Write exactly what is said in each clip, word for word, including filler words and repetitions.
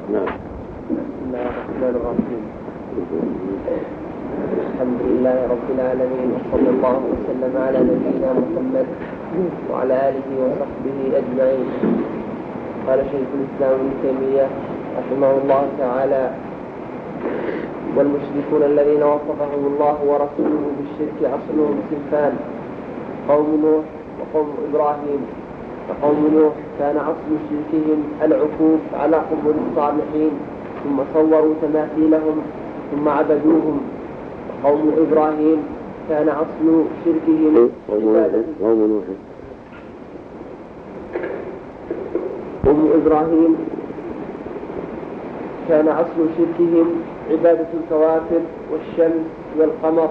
نعم. بسم الله الرحمن الرحيم. الحمد لله رب العالمين، وصلى الله وسلم على نبينا محمد وعلى آله وصحبه أجمعين. قال شيخ الإسلام ابن تيمية رحمه الله تعالى: والمشركون الذين وصفهم الله ورسوله بالشرك أصلهم صنفان: قوم نوح وقوم إبراهيم. فقوم نوح كان أصل شركهم العكوف على قبور الصالحين، ثم صوروا تماثيلهم ثم عبدوهم. وقوم إبراهيم كان أصل شركهم عبادة قوم إبراهيم كان أصل شركهم عبادة الكواكب والشمس والقمر،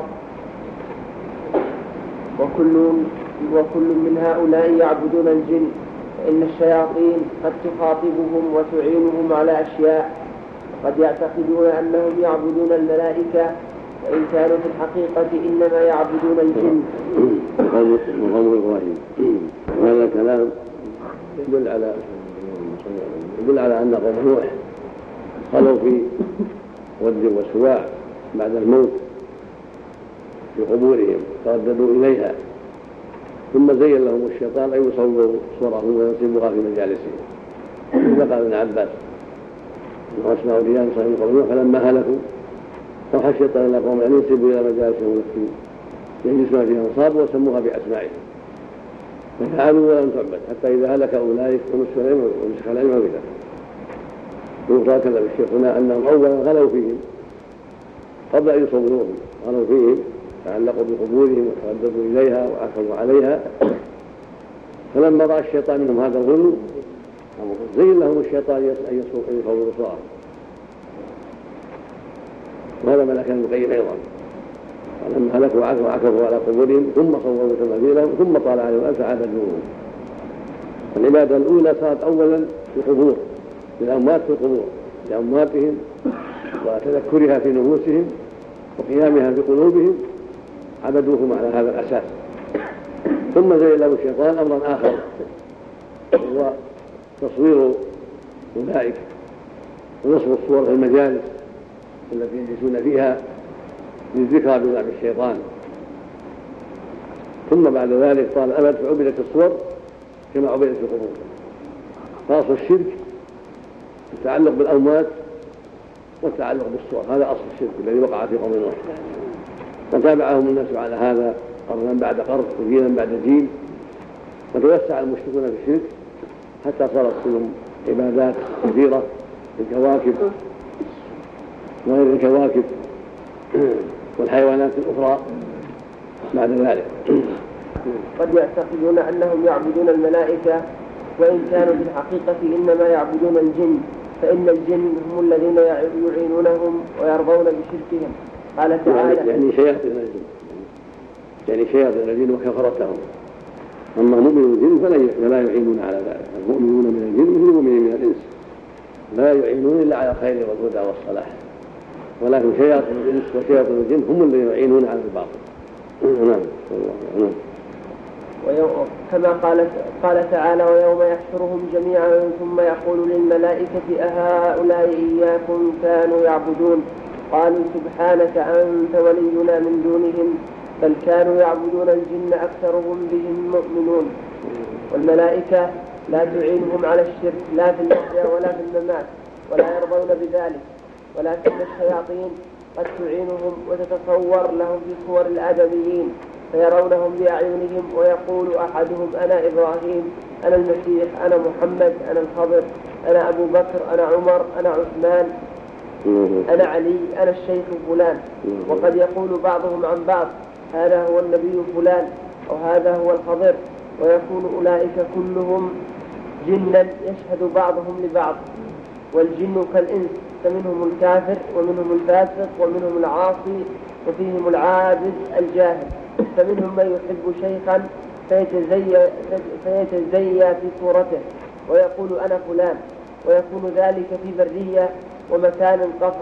وكل وكل من هؤلاء يعبدون الجن، فإن الشياطين قد تخاطبهم وتعينهم على أشياء، وقد يعتقدون أنهم يعبدون الملائكة، وإن كانوا في الحقيقة إنما يعبدون الجن. قوم إبراهيم هذا الكلام يدل على يدل على أن قوم نوح خلوا في ود وسواع بعد الموت في قبورهم، ترددوا إليها، ثم زين لهم الشيطان أن يصوروا صورهم وينصبوها في مجالسهم. قال ابن عباس: وأسمعوا رجال صحيح قوم نوح فلما هلكوا أوحى الشيطان إلى قوم أن ينسبوا إلى مجالسهم التي يجلسون فيها أنصاب وسموها بأسمائهم، ففعلوا ولم تعبد حتى إذا هلك أولئك ونسخ العلم بذلك. وقال كذب الشيخ هنا أنهم أولا غلوا فيهم قبل أن يصوروهم، غلوا فيهم تعلقوا بقبورهم وترددوا إليها وأكلوا عليها، فلما رأى الشيطان منهم هذا الغلو زين لهم الشيطان أن يصوروا صورهم. وهذا ما كان القيم أيضا، فلما هلكوا وعكفوا على قبورهم ثم صوروا تماثيلهم ثم طال عليهم الألف عبدوهم. العبادة الأولى صارت أولا في القبور، للأموات في القبور لأمواتهم وتذكرها في نفوسهم وقيامها في قلوبهم، عبدوهم على هذا الأساس. ثم زين له الشيطان أمرا آخر هو تصوير أولئك ونصب الصور في المجالس التي يجلسون فيها للذكرى بلعب الشيطان. ثم بعد ذلك طال الأمد فعبدت الصور كما عبدت في القبور. فأصل الشرك التعلق بالأموات والتعلق بالصور، هذا أصل الشرك الذي وقع في قوم نوح، وتابعهم الناس على هذا قرنا بعد قرن وجيلا بعد جيل، وتوسع المشركون في الشرك حتى صارت لهم عبادات كثيرة للكواكب وغير الكواكب والحيوانات الأخرى بعد ذلك. قد يعتقدون أنهم يعبدون الملائكة، وإن كانوا في الحقيقة إنما يعبدون الجن، فإن الجن هم الذين يعينونهم ويرضون بشركهم. قال تعالى: يعني شياطين الجن، يعني شياطين الجن وكفرتهم. أما مؤمن الجن فلا يعينون على ذلك. المؤمنون من الجن مثل المؤمنين من الإنس، لا يعينون إلا على الخير والهدى والصلاح، ولكن شياطين الإنس وشياطين الجن هم الذين يعينون على الباطل. نعم. كما قال قال تعالى: ويوم يحشرهم جميعا ثم يقول للملائكة أهؤلاء إياكم كانوا يعبدون؟ قالوا سبحانك أنت ولينا من دونهم بل كانوا يعبدون الجن أكثرهم بهم مؤمنون. والملائكة لا تعينهم على الشرك لا في المحيا ولا في الممات، ولا يرضون بذلك، ولكن الشياطين قد تعينهم وتتصور لهم في صور الآدميين، فيرونهم بأعينهم ويقول أحدهم: أنا إبراهيم، أنا المسيح، أنا محمد، أنا الخضر، أنا أبو بكر، أنا عمر، أنا عثمان، أنا علي، أنا الشيخ فلان. وقد يقول بعضهم عن بعض: هذا هو النبي فلان، أو هذا هو الخضر، ويكون أولئك كلهم جنا يشهد بعضهم لبعض. والجن كالإنس، فمنهم الكافر ومنهم الفاسق ومنهم العاصي وفيهم العابد الجاهل. فمنهم من يحب شيخا فيتزيى, فيتزيى في صورته ويقول أنا فلان، ويكون ذلك في برية ومكان قفر،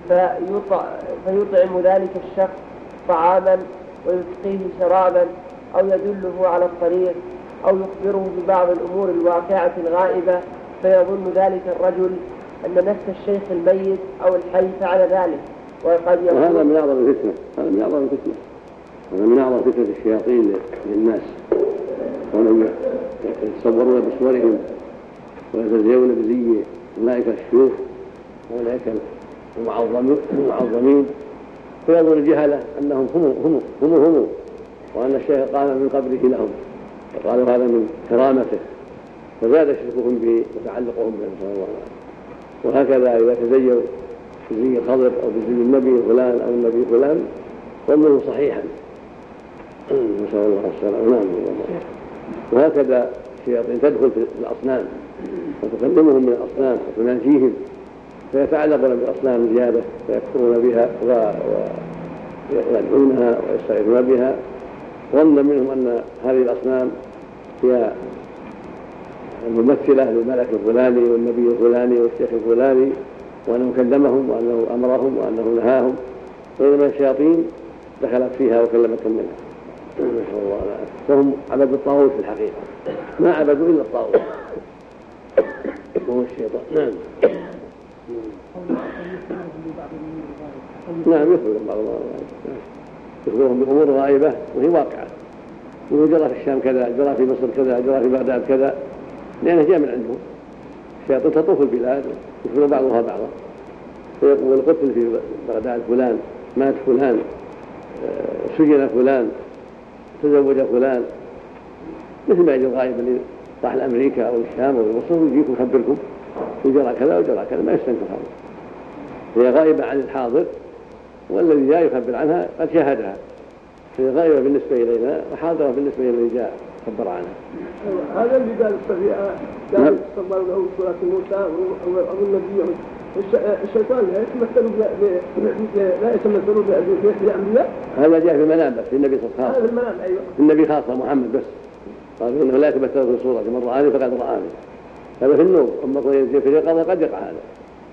فيطعم ذلك الشخص طعاما ويسقيه شرابا أو يدله على الطريق أو يخبره ببعض الأمور الواقعة الغائبة، فيظن ذلك الرجل أن نفس الشيخ الميت أو الحي فعل ذلك، وقد يكون وهذا من أعظم الفتنة هذا من أعظم الفتنة هذا من أعظم فتنة الشياطين للناس، وأنهم يتصورون بصورهم ويتزينون بزي أولئك الشيوخ وأولئك المعظمين، فيظن الجهلة أنهم هم هم هم هم وأن الشيخ قام من قبله لهم، فقالوا هذا من كرامته، فزاد شركهم به وتعلقهم به صلى الله عليه وسلم. وهكذا إذا تزينوا بزي الخضر أو بزي النبي فلان أو النبي فلان ظنه صحيحا، نسأل الله السلامة. نعم. وهكذا الشياطين تدخل في الأصنام وتكلمهم من الأصنام وتناجيهم، فيتعلقون بالأصنام زيادة فيكفرون بها ويدعونها ويستغيثون بها، ظن منهم أن هذه الأصنام هي الممثلة للملك الفلاني والنبي الفلاني والشيخ الفلاني، وأنه كلمهم وأنه أمرهم وأنه نهاهم، بينما الشياطين دخلت فيها وكلمتهم منها، نسأل الله العافية. فهم عبدوا الطاغوت في الحقيقة، ما عبدوا إلا الطاغوت وهو الشيطان. نعم. نعم يخبرهم بعض الله يخبرهم بأمور غائبة وهي واقعة، وجرى في الشام كذا، جرى في مصر كذا، جرى في بغداد كذا، لأنه جاء من عندهم. الشياطين تطوف البلاد يخبر بعضها بعضا، فيقول القتل في بغداد فلان، مات فلان، سجن فلان، تزوج فلان، مثل ما يجي الغائب اللي راح لأمريكا أو الشام أو مصر ويجيكم يخبركم وجرى كذا وجرى كذا، ما يستنكر هذا. هي غائبة عن الحاضر، والذي جاء يخبر عنها قد شاهدها، هي غائبة بالنسبة إلينا وحاضرة بالنسبة إلى الذي جاء خبر عنها. هذا اللي قال الصبيعة قال صبر له سورة موسى وأبو النبي. الشيطان لا يتمثل لا يتمثل بالأنبياء. هذا جاء في المنام بس، في النبي صلى الله عليه وسلم. هذا المنام أيوة. في النبي خاصة محمد بس، قال إنه لا يتمثل في صورة، من رآني فقد رآني. هذا في النوم، أما في اليقظة قد يقع هذا.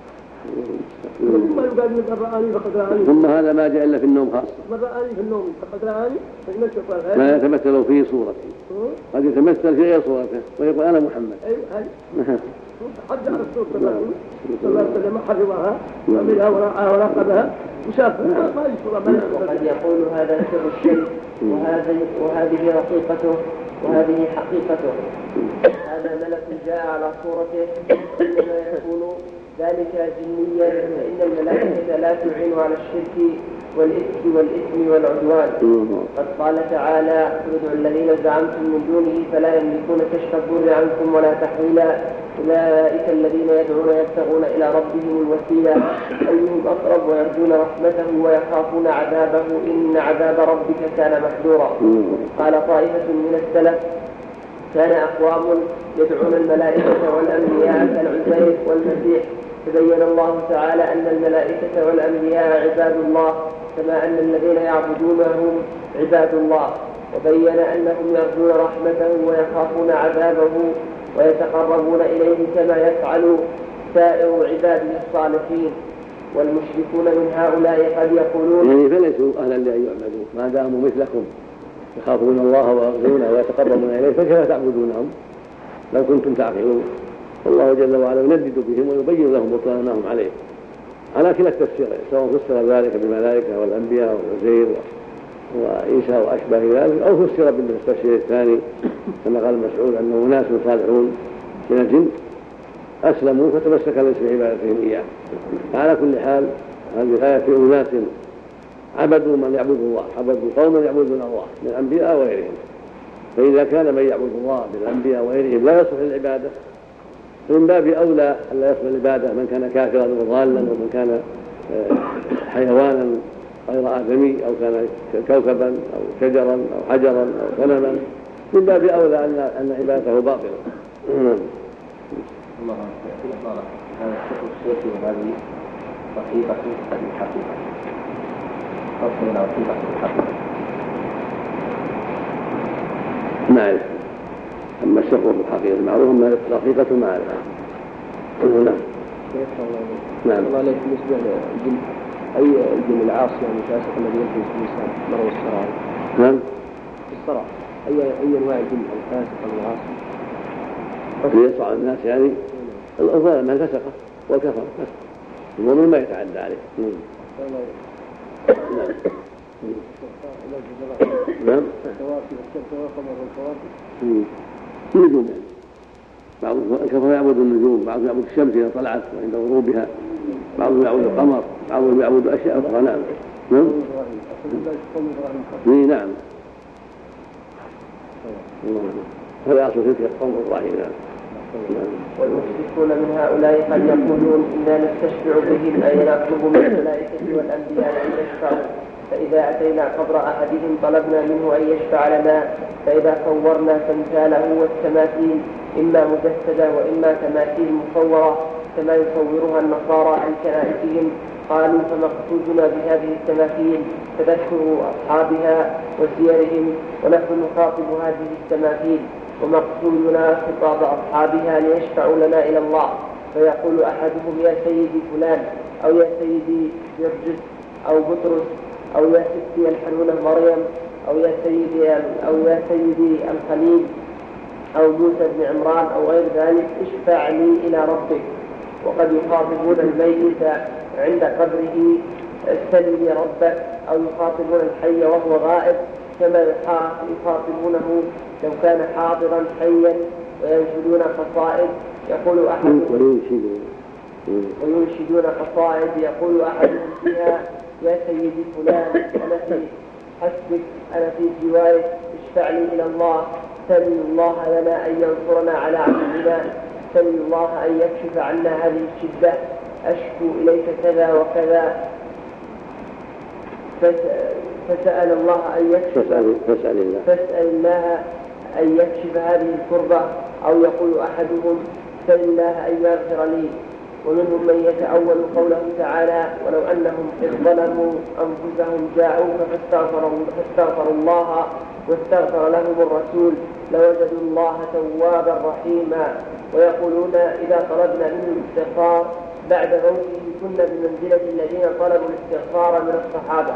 ثم يقال من رآني فقد رآني. ثم هذا ما جاء إلا في النوم خاصة. من رآني في النوم فقد رآني، فإن الشيطان ما يتمثل في صورته، قد يتمثل في غير صورته ويقول أنا محمد. أيوة هذه. حد على الصورة صلى الله عليه وسلم حفظها ومنها وراءها وراقبها وشافها ما يصورها. وقد يقول هذا سر الشيء وهذه وهذه رقيقته وهذه حقيقته. هذا ملك جاء على صورته، إنما يكون ذلك جنيا، فإن الملائكة لا تعين على الشرك والإثم والإثم والعدوان. قد قال تعالى: ادعوا الذين زعمتم من دونه فلا يملكون كشف الضر عنكم ولا تحويلا، أولئك الذين يدعون يبتغون إلى ربهم الوسيلة أيهم أقرب ويرجون رحمته ويخافون عذابه إن عذاب ربك كان محذورا. قال طائفة من السلف: كان أقوام يدعون الملائكة والأنبياء كالعزير والمسيح، فبين الله تعالى أن الملائكة والأنبياء عباد الله كما أن الذين يعبدونهم عباد الله، وبين أنهم يرجون رحمته ويخافون عذابه ويتقربون إليه كما يفعل سائر عباده الصالحين. والمشركون من هؤلاء قد يقولون يعني فليسوا أهلا لأن يعبدوا ما داموا مثلكم يخافون الله ويرجونه ويتقربون إليه، فكيف تعبدونهم لو كنتم تعقلون؟ والله جل وعلا يندد بهم ويبين لهم بطلانهم عليه على كلا التفسيرين، سواء فسر ذلك بالملائكة والأنبياء والعزير وعيسى وأشبه ذلك، أو فسر بالتفسير الثاني كما قال مسعود أنه ناس صالحون من الجن أسلموا فتمسك الناس بعبادتهم إياه. فعلى كل حال هذه آية في أناس عبدوا من يعبد الله، عبدوا قوما يعبدون الله من الأنبياء وغيرهم. فإذا كان من يعبد الله بالأنبياء وغيرهم لا يصلح للعبادة، فمن باب أولى أن لا يصلح للعبادة من كان كافرا وضالا، ومن كان حيوانا غير آدمي، أو كان كوكبا أو شجرا أو حجرا أو غنما، من باب أولى أن عبادته باطلة. الله أكبر. هذا الشيخ الصوفي وهذه رقيقة هذه الحقيقة، رقيقة رقيقة الحقيقة. ما أعرف، أما الشيخ الحقيقة المعروف أما رقيقة ما أعرف. نعم. نعم. الله عليك بالنسبة للجن، أي الجن العاصي يعني الفاسق الذي يلبس في الإنسان مرض الصراع. نعم. الصراع أي أي أنواع الجن الفاسق العاصي؟ اللي يصعد الناس يعني الظالم الفسقة والكفر بس المؤمن ما يتعدى عليه. نعم. نجوم يعني بعض الكفر يعبد النجوم، بعضهم يعبد الشمس إذا طلعت وعند غروبها، بعضهم يعبد القمر، بعضهم يعبد أشياء أخرى. نعم. نعم. نعم. هذا أصل تلك القوم الظاهرين. والمشركون من هؤلاء قد يقولون إنا نستشفع بهم أي نطلب من الملائكة والأنبياء أن يشفعوا، فإذا أتينا قبر أحدهم طلبنا منه أن يشفع لنا، فإذا صورنا تمثاله والتماثيل إما مجسدة وإما تماثيل مصورة كما يصورها النصارى عن كنائسهم، قالوا فمقصودنا بهذه التماثيل تذكر أصحابها وسيرهم، ونحن نخاطب هذه التماثيل ومقصودنا خطاب أصحابها ليشفعوا لنا إلى الله، فيقول أحدهم يا سيدي فلان، أو يا سيدي جرجس أو بطرس، أو يا ستي الحنونة مريم، أو يا سيدي أو يا سيدي الخليل أو موسى بن عمران أو غير ذلك، اشفع لي إلى ربك. وقد يخاطبون الميت عند قبره استلم ربك، أو يخاطبون الحي وهو غائب كما يخاطبونه لو كان حاضرا حيا، وينشدون قصائد يقول أحدهم وينشدون قصائد يقول أحدهم فيها يا سيدي فلان أنا في حسبك، أنا في جوارك، اشفع لي إلى الله، سل الله لنا أن ينصرنا على عدونا، سل الله أن يكشف عنا هذه الشدة، أشكو إليك كذا وكذا، فسأل الله أن يكشف فاسأل الله. فاسأل الله أن يكشف هذه الكربة، أو يقول أحدهم سل الله أن يغفر لي. ومنهم من يتأول قوله تعالى ولو أنهم إذ ظلموا أنفسهم جاءوك فاستغفروا الله واستغفر لهم الرسول لوجدوا الله توابا رحيما. ويقولون إذا طلبنا منه الاستغفار بعد موته كنا بمنزلة الذين طلبوا الاستغفار من الصحابة،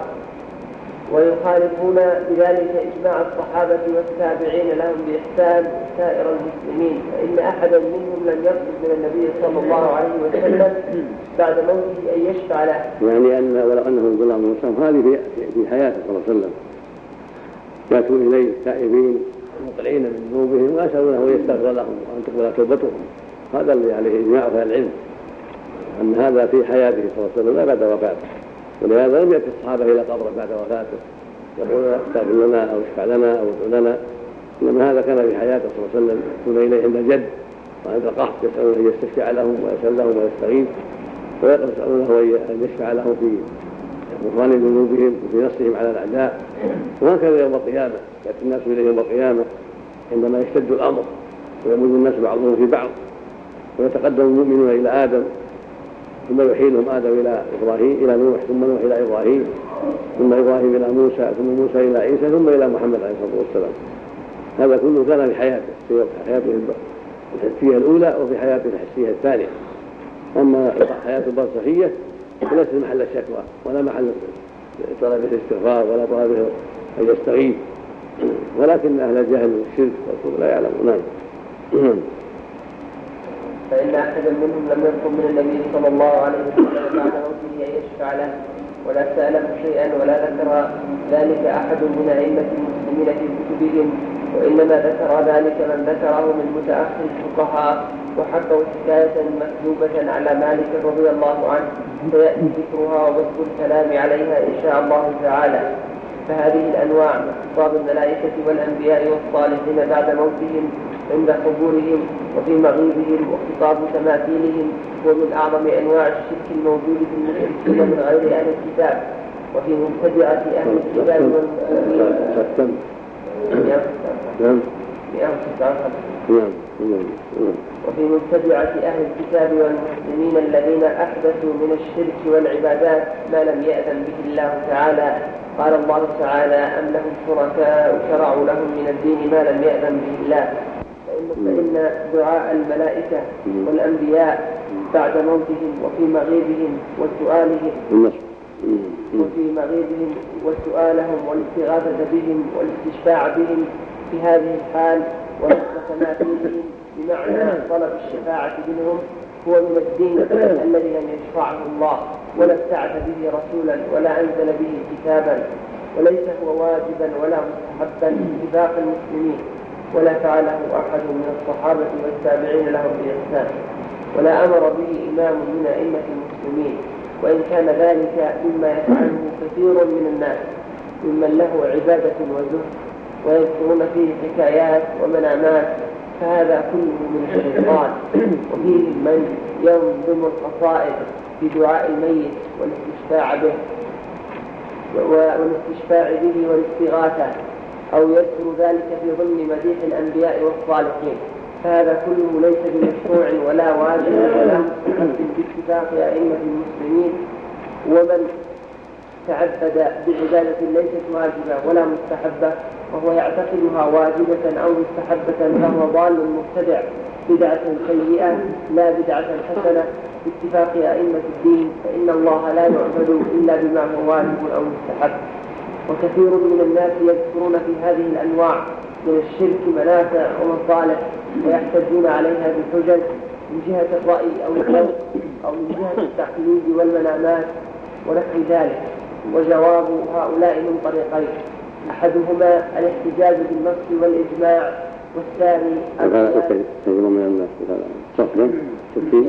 ويخالفون بذلك إجماع الصحابة والتابعين لهم بإحسان سائر المسلمين، فإن أحدا منهم لم يطلب من النبي صلى الله عليه وسلم بعد موته أن يشفع له. يعني أن ولو أنهم ظلموا أنفسهم هذه في حياته صلى الله عليه وسلم يأتوا إليه تائبين مقلعين من ذنوبهم ويسألونه أن يستغفر لهم وأن تقبل توبتهم، هذا الذي عليه إجماع أهل العلم أن هذا في حياته صلى الله عليه وسلم لا بعد وفاته. ولهذا لم يأتي الصحابة إلى قبره بعد وفاته يقولون استغفر لنا أو اشفع لنا أو ادع لنا، إنما هذا كان في حياته صلى الله عليه وسلم، يكون إليه عند الجد وعند القحط يسألون أن يستشفع لهم ويسأل لهم ويستغيث، ويسألونه أن يشفع لهم في غفران ذنوبهم وفي نصرهم على الأعداء. وهكذا يوم القيامة يأتي الناس إليه يوم القيامة عندما يشتد الأمر ويمد الناس بعضهم في بعض، ويتقدم المؤمنون إلى آدم ثم يحيلهم آدم إلى إبراهيم إلى نوح ثم نوح إلى إبراهيم ثم إبراهيم إلى موسى ثم موسى إلى عيسى ثم إلى محمد عليه الصلاة والسلام. هذا كله كان في حياته في حياته الحسية الأولى وفي حياته الحسية الثانية. أما الحياة البرزخية فليست محل الشكوى ولا محل طلب الاستغفار ولا طلب أن يستغيث، ولكن أهل الجهل والشرك والكفر لا يعلمون. نعم. فإن أحدا منهم لم يطلب من النبي صلى الله عليه وسلم بعد موته أن يشفع له ولا سأله شيئا ولا ذكر ذلك أحد من أئمة المسلمين في كتبهم، وإنما ذكر ذلك من ذكره من متأخر الفقهاء وحكوا حكاية مكذوبة على مالك رضي الله عنه، فيأتي ذكرها وبث الكلام عليها إن شاء الله تعالى. فهذه الأنواع من خطاب الملائكة والأنبياء والصالحين بعد موتهم عند قبورهم وفي مغيبهم وخطاب تماثيلهم هو من أعظم أنواع الشرك الموجود في المشركين من غير أهل الكتاب. وفي مبتدعة أهل الكتاب والمسلمين وفي مبتدعة أهل الكتاب والمسلمين الذين أحدثوا من الشرك والعبادات ما لم يأذن به الله تعالى. قال الله تعالى أم لهم شركاء شرعوا لهم من الدين ما لم يأذن به الله. فإن دعاء الملائكة والأنبياء بعد موتهم وفي مغيبهم وسؤالهم وفي مغيبهم وسؤالهم والاستغاثة بهم والاستشفاع بهم في هذه الحال ونصر تماثيلهم بمعنى طلب الشفاعة منهم هو من الدين الذي لم يشرعه الله ولا ابتعث به رسولا ولا أنزل به كتابا، وليس هو واجبا ولا مستحبا باتفاق المسلمين، ولا فعله أحد من الصحابة والتابعين لهم بإحسان، ولا أمر به إمام من أئمة المسلمين، وإن كان ذلك مما يفعله كثير من الناس ممن له عبادة وزهد ويذكرون فيه حكايات ومنامات، فهذا كله من الشيطان. وفيه من ينظم القصائد في دعاء الميت والاستشفاع به والاستشفاع به والاستغاثة، أو يذكر ذلك في ضمن مديح الأنبياء والصالحين، فهذا كله ليس بمشروع ولا واجب ولا مستحب باتفاق أئمة المسلمين. ومن تعبد بعبادة ليست واجبة ولا مستحبة وهو يعتقدها واجبة أو مستحبة فهو ضال مبتدع بدعة سيئة لا بدعة حسنة باتفاق أئمة الدين، فإن الله لا يعبد إلا بما هو واجب أو مستحب. وكثير من الناس يذكرون في هذه الأنواع من الشرك منافع ومصالح ويحتجون عليها بالحجج من جهة الرأي أو الذوق أو من جهة التقليد والمنامات ونحو ذلك. وجواب هؤلاء من طريقين: أحدهما الاحتجاج بالنص والإجماع، والثاني هذا كثير من الناس هذا صفر تكفي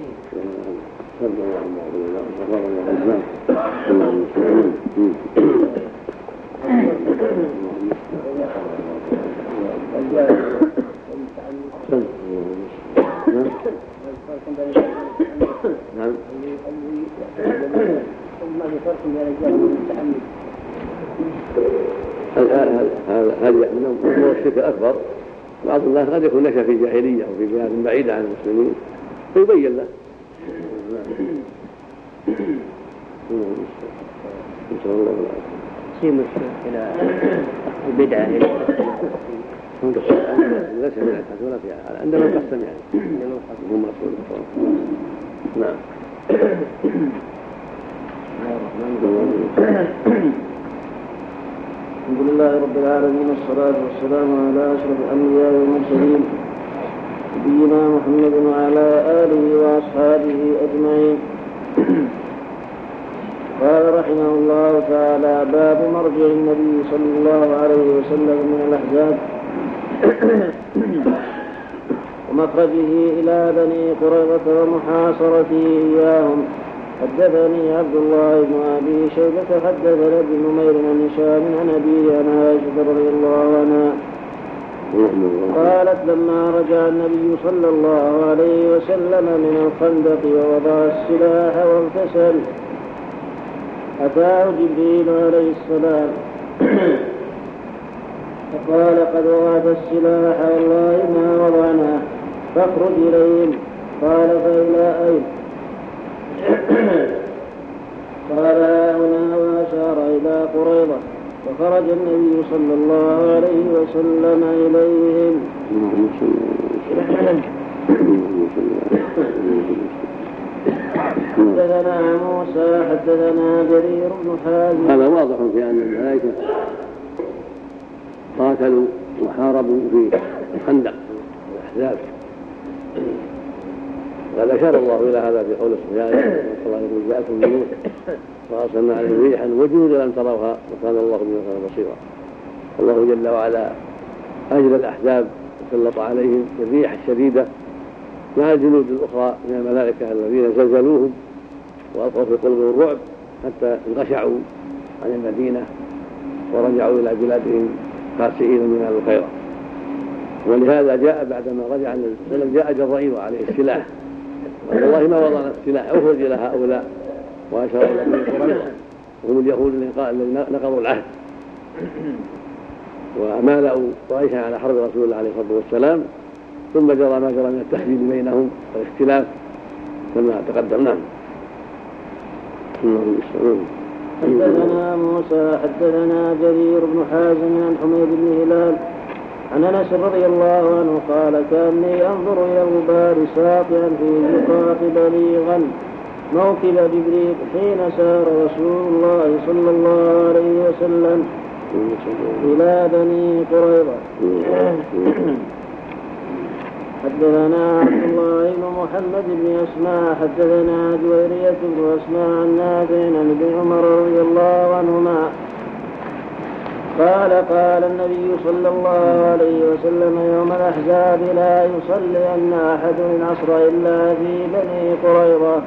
نعم. هذا من الشرك الأكبر. بعض الناس قد يكون نشأ في جاهلية أو في بلاد بعيدة عن المسلمين فيبين له. سيم الشيخ إلى البدعة إلى ليس من الحسنة فيها عندما قسم يعني هم رسول الله. نعم. الحمد لله رب العالمين، والصلاة والسلام على أشرف الأنبياء والمرسلين نبينا محمد وعلى آله وأصحابه أجمعين. قال رحمه الله تعالى: باب مرجع النبي صلى الله عليه وسلم من الأحزاب ومخرجه إلى بني قريظة ومحاصرته إياهم. حدثني عبد الله بن أبي شيبة حدثنا ابن نمير عن هشام عن أبيه عن عائشة رضي الله عنها قالت: لما رجع النبي صلى الله عليه وسلم من الخندق ووضع السلاح واغتسل أتاه جبريل عليه السلام فقال: قد وضعت السلاح والله ما وضعناه فاخرج إليهم. قال: فإلى أين؟ قال: هنا، وأشار إلى قريظة. فخرج النبي صلى الله عليه وسلم إليهم. حدثنا موسى حدثنا جرير بن حازم. هذا واضح في أن الملائكة قاتلوا وحاربوا في الخندق والأحزاب، وقد أشار الله إلى هذا في قول سبحانه: والله جاءكم من نوح وأرسلنا عليهم ريحا وجنودا لم تروها وكان الله بما بصيرا. الله جل وعلا أجل الأحزاب وسلط عليهم الريح الشديدة مع الجنود الأخرى من الملائكة الذين زلزلوهم وألقوا في قلوبهم الرعب حتى انغشعوا عن المدينة ورجعوا إلى بلادهم خاسئين من أهل الخير. ولهذا جاء بعدما رجع النبي صلى الله عليه وسلم جاء جبرائيل عليه السلاح، قال: والله ما وضعنا السلاح، اخرج إلى هؤلاء. وأشار إلى بني قريظة وهم اليهود الذين نقضوا العهد ومالأوا قريشا على حرب رسول الله عليه الصلاة والسلام، ثم جرى ما جرى من التحديد بينهم والاختلاف كما تقدم. نعم. حدثنا موسى حدثنا جرير بن حازم عن حميد بن هلال عن انس رضي الله عنه قال: كاني انظر الى الغبار ساطعا في زقاق بليغا موكب جبريل حين سار رسول الله صلى الله عليه وسلم إلى بني قريظة. حدثنا عبد الله بن محمد بن أسماء حدثنا جويرية بن أسماء عن نافع عن ابن عمر رضي الله عنهما قال قال النبي صلى الله عليه وسلم يوم الأحزاب لا يصلين أحد العصر إلا في بني قريظة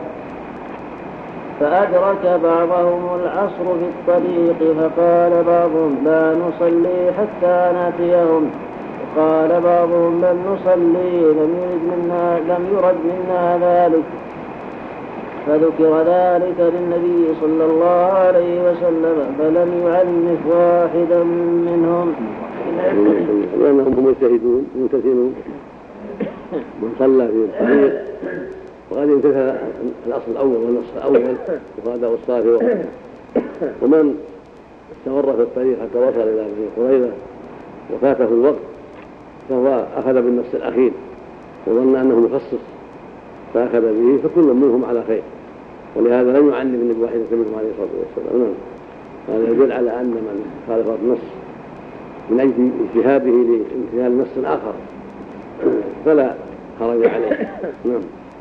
فأدرك بعضهم العصر في الطريق فقال بعضهم لا نصلي حتى نأتيهم وقال بعضهم بل نصلي لم يرد منا, لم يرد منا ذلك فذكر ذلك للنبي صلى الله عليه وسلم فلم يعنف واحدا منهم لأنهم مجتهدون ممتثلون من صلى في الطريق وقد امتثل الأصل الأول والنص الأول وهذا الصافي وحده ومن استمر في الطريق حتى وصل إلى بني قريظة وفاته الوقت فهو أخذ بالنص الأخير وظن أنه مخصص فأخذ به فكل منهم على خير ولهذا لم يعنف النبي واحدة منهم عليه الصلاة والسلام. هذا يدل على أن من خالف النص من أجل اجتهاده لامتثال نص آخر فلا خرج عليه. نعم.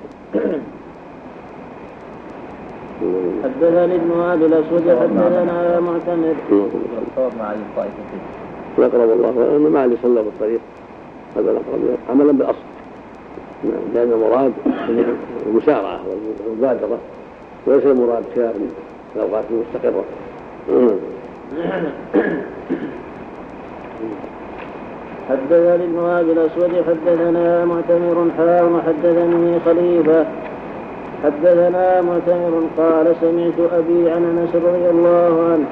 حدثني ابن أبي الأسود حدثنا معتمر مع الطائفتين يقرب الله أن ما اللي صلى بالطريق هذا الأقرب عملا بالأصل لأن المراد المسارعة والمبادرة وليس المراد خلاف الأوقات المستقرة. حدثني ابن أبي الأسود حدثنا معتمر حاء وحدثني خليفة حدثنا معتمر قال سمعت أبي عن أنس رضي الله عنه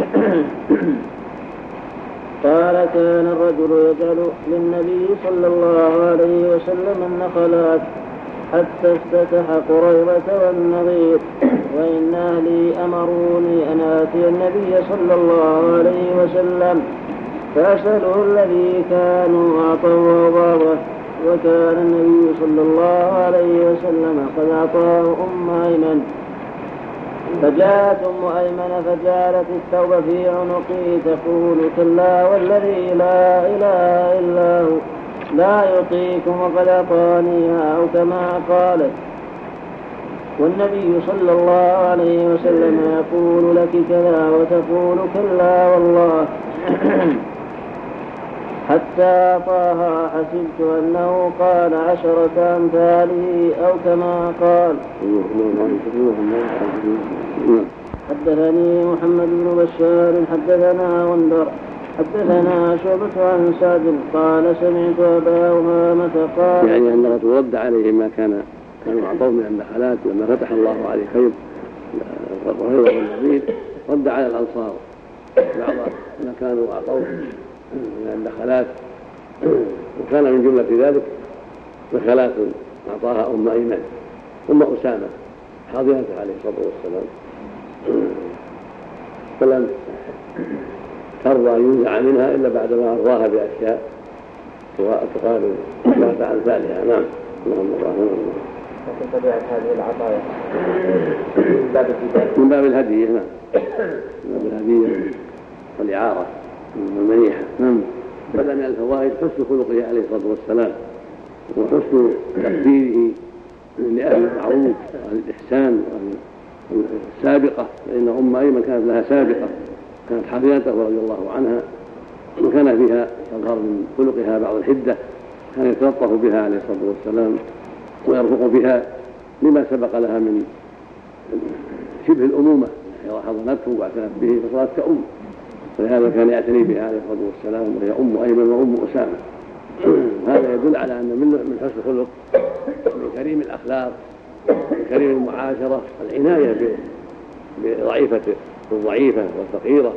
قال كان الرجل يجعل للنبي صلى الله عليه وسلم النخلات حتى افتتح قريظة والنظير وإن أهلي أمروني أن آتي النبي صلى الله عليه وسلم فأسأله الذي كانوا أعطوه بابه وكان النبي صلى الله عليه وسلم قد أعطاه أم أيمن فجاءت أم أيمن فجعلت الثوب في عنقي تقول كلا والذي لا إله إلا هو لا يطيكم وقد أعطانيها أو كما قالت والنبي صلى الله عليه وسلم يقول لك كذا وتقول كلا والله حتى أعطاها حسبت أنه قال عشرة أمثاله أو كما قال. حدثني محمد بن بشار حدثنا وندر حدثنا شعبة عن سعد قال سمعت أبا أمامة قال يعني أنه ترد عليه ما كان كانوا أعطوه من النخلات لما فتح الله عليه خير الرهيضة والنبيل رد على الأنصار بعض ما كانوا أعطوه من النخلات وكان من جملة ذلك نخلات أعطاها أم أيمن أم أسامة حاضرته عليه الصلاة والسلام فلم ترضى ينزع منها إلا بعدما أرضاها بأشياء تقابل ذات أمثالها. نعم. اللهم اللهم لكن طبيعة هذه العطايا من باب الهدية. نعم من باب الهدية والإعارة والمنيحة. نعم. بدأ من الفوائد حسن خلقه عليه الصلاة والسلام وحسن تقديره لأهل المعروف وأهل الإحسان السابقة لأن أم أيمن كانت لها سابقة كانت حفيدته رضي الله عنها وكان فيها يظهر من خلقها بعض الحدة كان يتلطف بها عليه الصلاة والسلام ويرفق بها لما سبق لها من شبه الأمومة حضنته واعتنت به فصارت كأم ولهذا كان يعتني بها عليه الصلاة والسلام وهي أم أيمن وأم أسامة. هذا يدل على أن من حسن الخلق من كريم الأخلاق من كريم المعاشرة العناية بضعيفة الضعيفة والفقيرة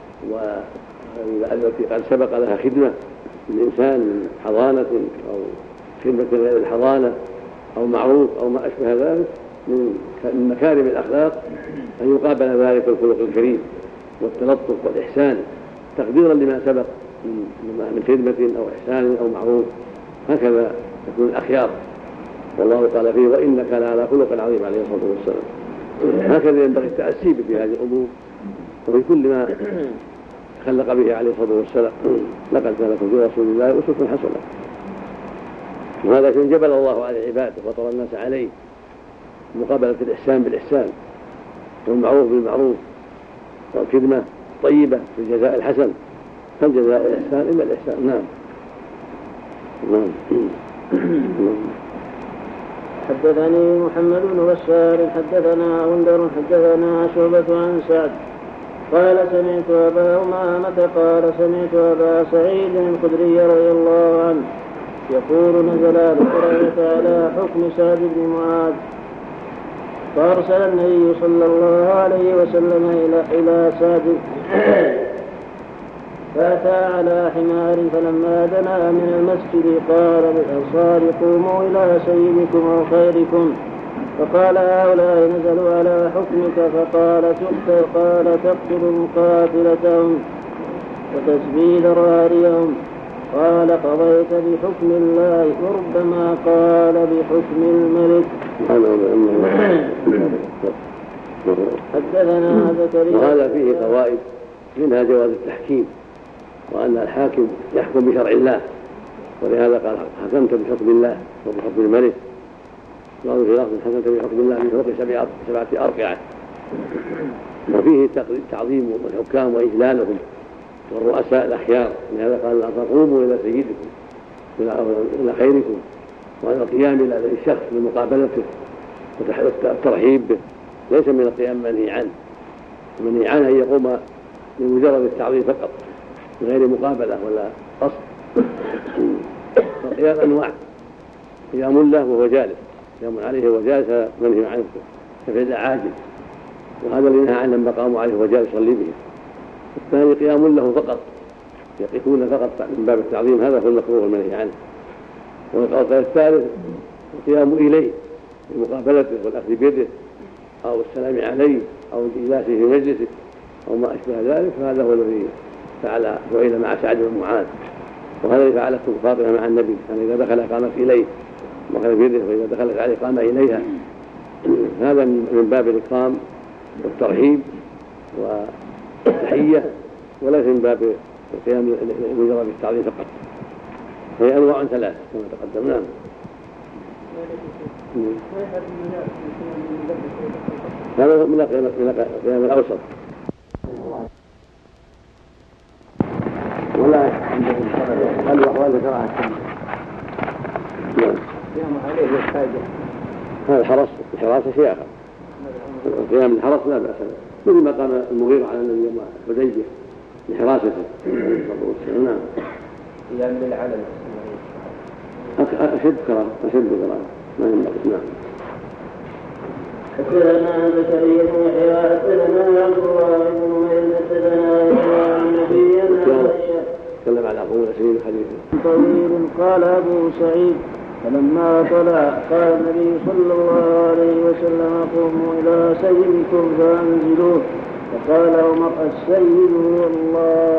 والتي قد سبق لها خدمة من إنسان من حضانة أو خدمة غير الحضانة أو معروف أو ما أشبه ذلك من مكارم الأخلاق أن يقابل ذلك الخلق الكريم والتلطف والإحسان تقديرا لما سبق من خدمة أو إحسان أو معروف. هكذا يكون الأخيار والله قال فيه وإنك لعلى خلق عظيم عليه الصلاة والسلام. هكذا ينبغي التأسي بهذه الأمور وفي كل ما خلق به عليه الصلاة والسلام. لقد كان لكم في رسول الله أسوة حسنة وهذا شيء جبل الله على عباده وفطر الناس عليه، مقابلة الإحسان بالإحسان والمعروف بالمعروف والخدمة طيبة في الجزاء الحسن، فالجزاء الإحسان إلا الإحسان. نعم. نعم. حدثني محمد بن بشار حدثنا غندر حدثنا شعبة عن سعد قال سمعت أبا أمامة قال سمعت أبا سعيد الخدري رضي الله عنه يقول نزل أهل قرية على حكم سعد بن معاذ فأرسل النبي صلى الله عليه وسلم إلى إلى سعد فأتى على حمار فلما دنا من المسجد قال للأنصار قوموا إلى سيدكم أو خيركم، فقال هؤلاء نزلوا على حكمك، فقال تقتل قال تقتل مقاتلتهم وتسبيل ذراريهم، قال قضيت بحكم الله وربما قال بحكم الملك. حدثنا زكريا. وهذا فيه فوائد، منها جواز التحكيم وأن الحاكم يحكم بشرع الله، ولهذا قال حكمت بحكم الله وبحكم الملك، وفي لفظ حكمت بحكم الله من فوق سبعة سبعة أرقعة. وفيه تعظيم الحكام وإجلالهم والرؤساء الأخيار، لهذا قال قوموا إلى سيدكم إلى خيركم، وهذا القيام إلى الشخص لمقابلته والترحيب به ليس من القيام منهي عنه. المنهي عنه أن يقوم بمجرد التعظيم فقط من غير مقابلة ولا قصد. القيام أنواع، قيام له وهو جالس، قيام عليه وهو جالس هذا منهي عنه كفعل عاجل، وهذا اللي نهى عنه لما قاموا عليه وهو جالس يصلي به. الثاني قيام له فقط، يقفون فقط من باب التعظيم، هذا هو المكروه المنهي عنه. والقول الثالث القيام إليه بمقابلته والأخذ بيده أو السلام عليه أو جلاسه في مجلسه أو ما أشبه ذلك، فهذا هو الذي فعل فعل مع سعد بن معاذ، وهذا الذي فعلته فاطمة مع النبي، كان إذا دخل قامت إليه وأخذ بيده، وإذا دخلت عليه قام إليها. هذا من باب الإكرام والترحيب والتحية، وليس من باب القيام مجرد التعظيم فقط. هي أنواع ثلاث كما تقدم. نعم. هذا من القيام الأوسط، ولا هل وهو ذكرها هذا الحرس الحراسة شيء آخر. القيام الحرس لا بأس، مثل ما قام المغيرة على النبي يوم حديبية لحراسته. نعم. قيام للعلم أشد كراهة أشد كراهة ما ينبغي. نعم. حدثنا زكريا بن يحيى حدثنا عبد الله بن نمير حدثنا عن النبي تكلم على أبو سعيد الحديث طويل. قال أبو سعيد فلما طلع قال النبي صلى الله عليه وسلم قوموا إلى سيدكم فأنزلوه، فقال عمر السيد هو الله.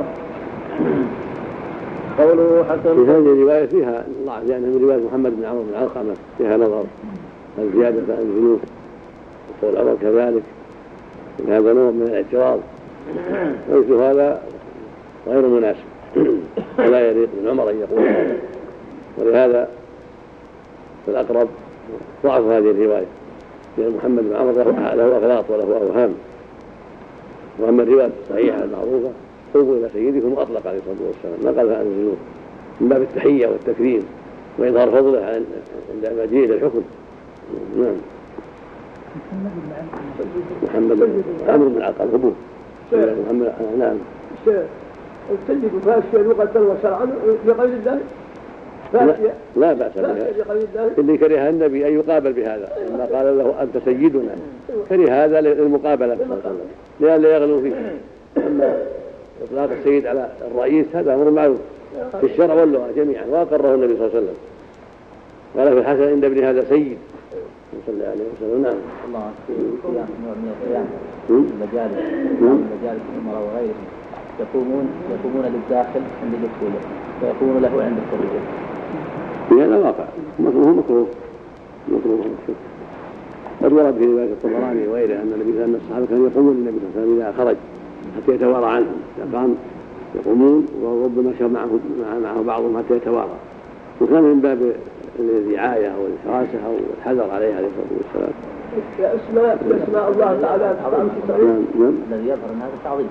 قوله حكم. في هذه الرواية فيها الله، لأن من رواية محمد بن عمرو بن علقمة فيها نظر الزيادة فأنزلوه، وقول عمر كذلك، هذا نوع من الاعتراض، ليس هذا غير مناسب ولا يليق من عمر أن يقول هذا، ولهذا فالأقرب ضعف هذه الرواية، لأن محمد بن عمرو له أغلاط وله أوهام. وأما الرواية الصحيحة المعروفة قوموا إلى سيدكم أطلق عليه الصلاة والسلام، نقل فأنزلوه من باب التحية والتكريم وإظهار فضله عند مجيء إلى الحكم. نعم. محمد بن عمرو بن علقمة أبوه محمد. نعم. السيد فاشية لغة وشرعا بغير ذلك لا, لا بأس بها، اللي كره النبي أن يقابل بهذا لما قال له أنت سيدنا، كره هذا للمقابلة لأن لا يغلو فيه. أما إطلاق السيد على الرئيس هذا أمر معروف في الشرع واللغة جميعا، وأقره النبي صلى الله عليه وسلم، قال في الحسن عند ابن هذا سيد صلى الله عليه وسلم. نعم. الله في قيام نوع من القيام المجالس المجالس الأمراء وغيرهم يقومون يقومون للداخل عند دخوله ويقومون له عند خروجه. في هذا واقع مكروه مكروه مكروه قد ورد في رواية الطبراني وغيره أن النبي صلى الله عليه وسلم الصحابة كانوا يقومون للنبي صلى الله عليه وسلم إذا خرج حتى يتوارى عنهم، إذا قام يقومون وربما شر معه معه بعضهم حتى يتوارى، وكان من باب للرعاية أو الحراسة أو الحذر عليه عليه الصلاة والسلام. أسماء أسماء الله تعالى الذي يظهر أن هذا تعظيم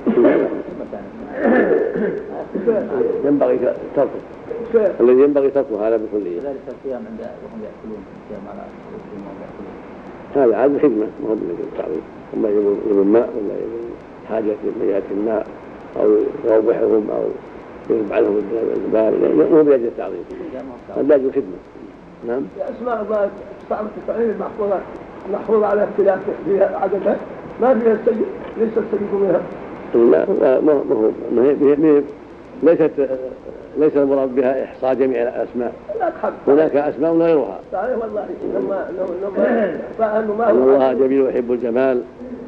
ينبغي تركه الذي ينبغي تركه هذا بكلية. ذلك الصيام عند وهم يأكلون الصيام على هذا عاد خدمة ما هو من التعظيم. هم يجيبون ماء ولا يجيبون حاجة مياه الماء أو يروحهم أو يربع لهم الزبال مو بيد التعظيم هذا الخدمة. نعم. أسماء الله تسعة وتسعين محفوظة محفوظة على اختلاف في عددها ما فيها السيد ليس السيد منها. لا ما هو ما هي ليست ليس المراد بها إحصاء جميع الأسماء. هناك أسماء غيرها. صحيح والله لما لما فأنه ما هو الله جميل ويحب الجمال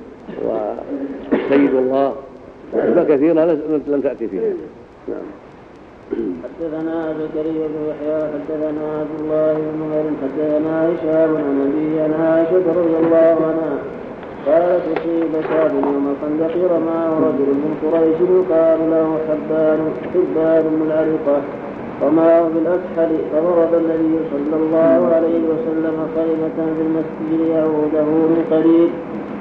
وسيد الله أسماء كثيرة لم تأتي فيها. نعم. حدثنا زكريا بن يحيى حدثنا عبد الله بن نمير حدثنا هشام عن أبيه عن عائشة رضي الله عنها قالت أصيب سعد يوم الخندق رماه رجل من قريش يقال له حبان حبان بن العريقة رماه بالأكحل فضرب النبي صلى الله عليه وسلم خيمة في المسجد يعوده من قريب.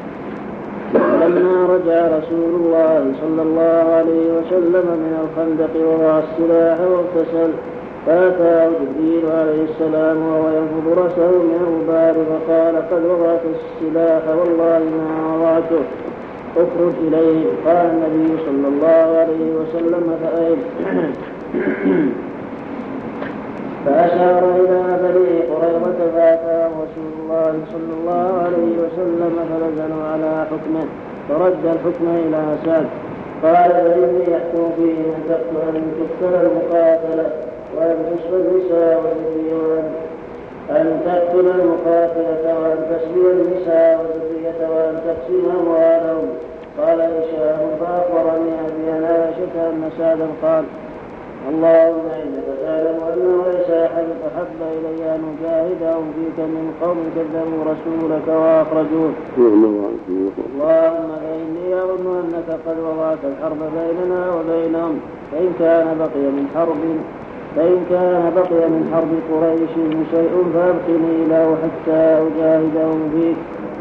فلما رجع رسول الله صلى الله عليه وسلم من الخندق وضع السلاح واغتسل فأتاه جبريل عليه السلام وهو ينفض رأسه من الغبار فقال قد وضعت السلاح والله ما وضعته اخرج إليه. قال النبي صلى الله عليه وسلم فأين فأشار إلى بني قريظة فأتاه رسول الله صلى الله عليه وسلم فنزلوا على حكمه فرد الحكم إلى سعد. قال فإني يحكم فيه أن تقتل المقاتلة وأن تسبى النساء والذرية أن تقتل المقاتلة وأن تسبي النساء والذرية وأن تقسم أموالهم. قال هشام فأخبرني أبي عن عائشة أن سعدا قال اللهم إنك تعلم أنه ليس أحد أحب إلي أن أجاهدهم فيك من قوم كذبوا رسولك وأخرجوه. اللهم فإني أظن أنك قد وضعت الحرب بيننا وبينهم فإن كان بقي من حرب فإن كان بقي من حرب قريش شيء فأبقني له حتى أجاهدهم فيك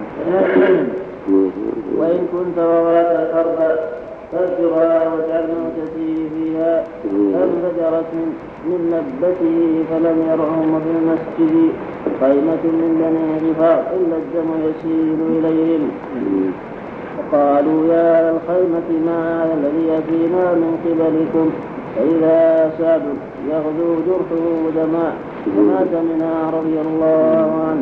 وإن كنت وضعت الحرب فاجرها واجعل موتتي فيها. فانفجرت من لبته فلم يرهم في المسجد خيمة من بني غفار إلا الدم يسيل إليهم وقالوا يا الخيمة ما هذا الذي يأتينا من قبلكم فإذا سعد يغدو جرحه دماء ومات منها رضي الله عنه.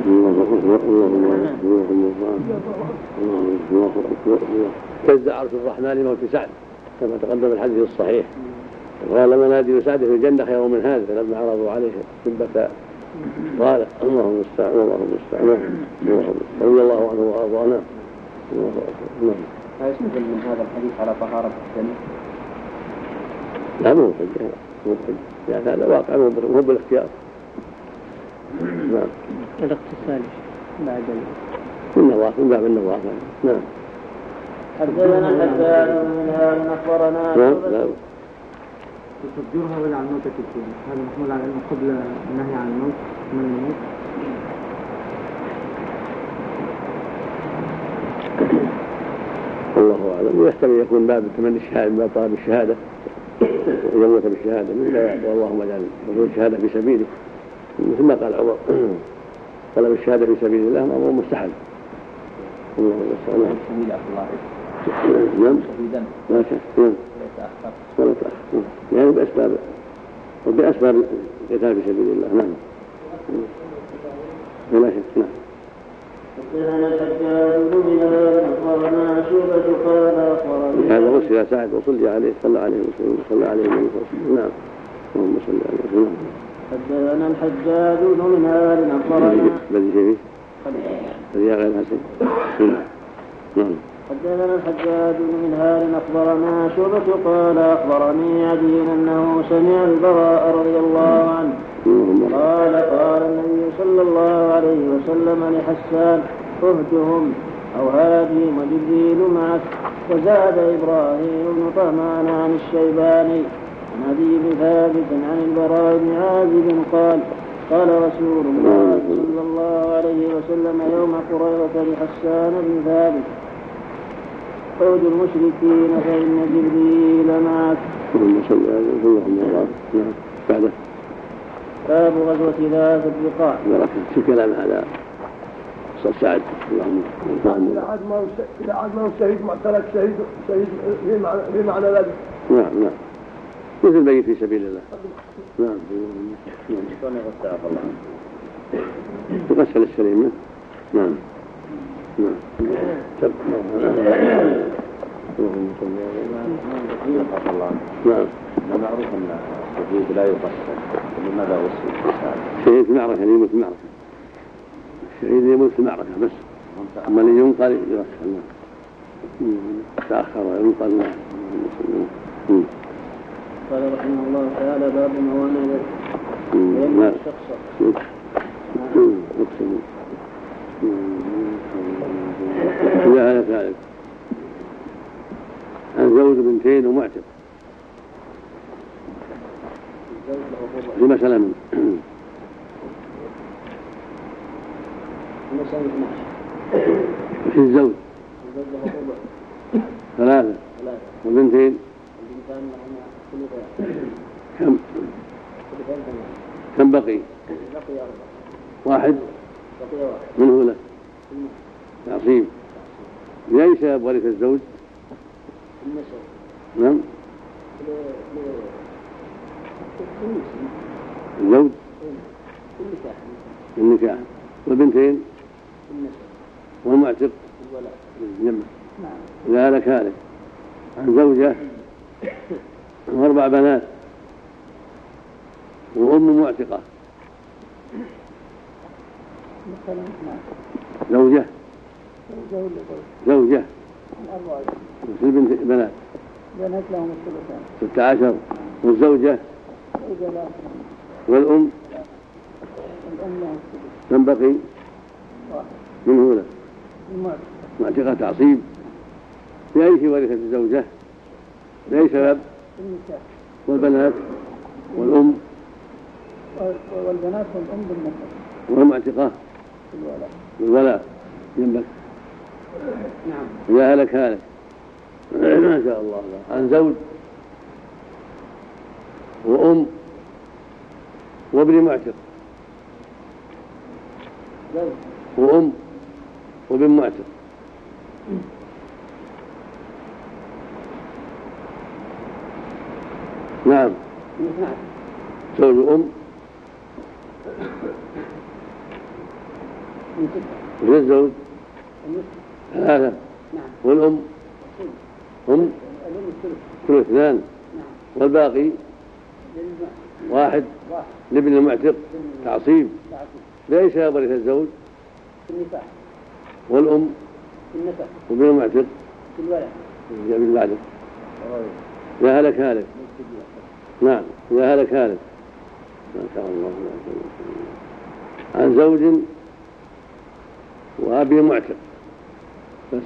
اهتز عرش الرحمن لموت سعد كما تقدم الحديث الصحيح. قال منازل سعد في الجنة خير من هذا. فلما عرضوا عليه سبة قال اللهم استعان اللهم استعان رضي الله عنه وارضانا. هل يستدل من هذا الحديث على طهارة الدم؟ لا مو حجة مو حجة يعني هذا واقع مو بالاختيار. نعم. الاغتسال بعد النظافة من باب النظافة. نعم. حدثنا الحجاج منها أخبرنا نعم. تفجرها ولا عن موتة الدين هذا محمول على أنه قبل النهي عن الموت من الموت. الله أعلم. يحتمل يكون باب تمني الشهادة من باب طلب الشهادة يموت بالشهادة لا يعطي اللهم اجعل حضور الشهادة في سبيله مثل ما قال عمر طلب الشهادة في سبيل الله أمر مستحب. الله يسأل شهيد عبد الله نعم شهيدا لا شك ولا تأخر يعني بأسباب وبأسباب القتال في سبيل الله. نعم ولا شك. نعم. حدثنا الحجاج بن منهال أخبرنا شعبة قال أخبرني هذا غسل سعد وصلي عليه صلى عليه وسلم صلى عليه وسلم. نعم اللهم صل عليه وسلم. حدثنا الحجاج بن منهال أخبرنا بدي شيء بدي غير حسن. نعم. حدثنا الحجاج بن منهال أخبرنا شعبة قال أخبرني عدي أنه سمع البراء رضي الله عنه قال قال النبي صلى الله عليه وسلم لحسان اهدهم أو هادهم وجبريل معك. وزاد إبراهيم بن طهمان عن الشيباني عن عدي بن ثابت عن البراء بن عازب قال قال رسول الله صلى الله عليه وسلم يوم قريظة لحسان بن ثابت: عود المشركين فإن جبريل معك. بعده باب غزوة ذات الرقاع. شو كلام هذا صار سعد اللهم إذا عاد ما إذا عاد ما شهيد معترك شهيد شهيد في معنى ذلك. نعم نعم مثل الميت في سبيل الله. نعم شلون يغسل الله؟ تغسل السليم. نعم نعم اللهم صل على الله. نعم معروف ان الشهيد لا يغسل، لماذا وصل؟ الشهيد في معركة يموت في معركة، الشهيد يموت في معركة بس، أما اللي ينقل يغسل. تأخر وينقل. نعم. قال رحمه الله تعالى: باب موانع ويمنع الشخص. اقسم إذا هلك ذلك عن زوج بنتين ومعتق في مسألة من في الزوج ثلاثة وبنتين كم كم بقي؟ واحد من هو له تعصيب. لأي سبب ورث الزوج؟ نعم الزوج النكاح والبنتين والمعتق الجمع. إذا هلك هالك عن زوجة وأربع بنات وأم معتقة زوجة زوجة مثل بنت بنات بنات لهم الثلثان ستة عشر والزوجة والأم كم بقي؟ من هو له معتقة تعصيب. بأي شيء ورثت الزوجة؟ بأي سبب؟ والبنات والأم والبنات والأم بالنسبة والمعتقة بالولاء جنبك. نعم. إذا هلك هلك ما شاء الله عن زوج وأم وابن معتق وأم وابن معتق نعم زوج وأم وغير الزوج ثلاثة والأم هم كل اثنان والباقي واحد لابن المعتق تعصيب. ليس ورث الزوج والأم وابن المعتق جميل بعده. يا هلك هلك. نعم يا هلك هلك ما شاء الله. عن زوج وأبي معتق بس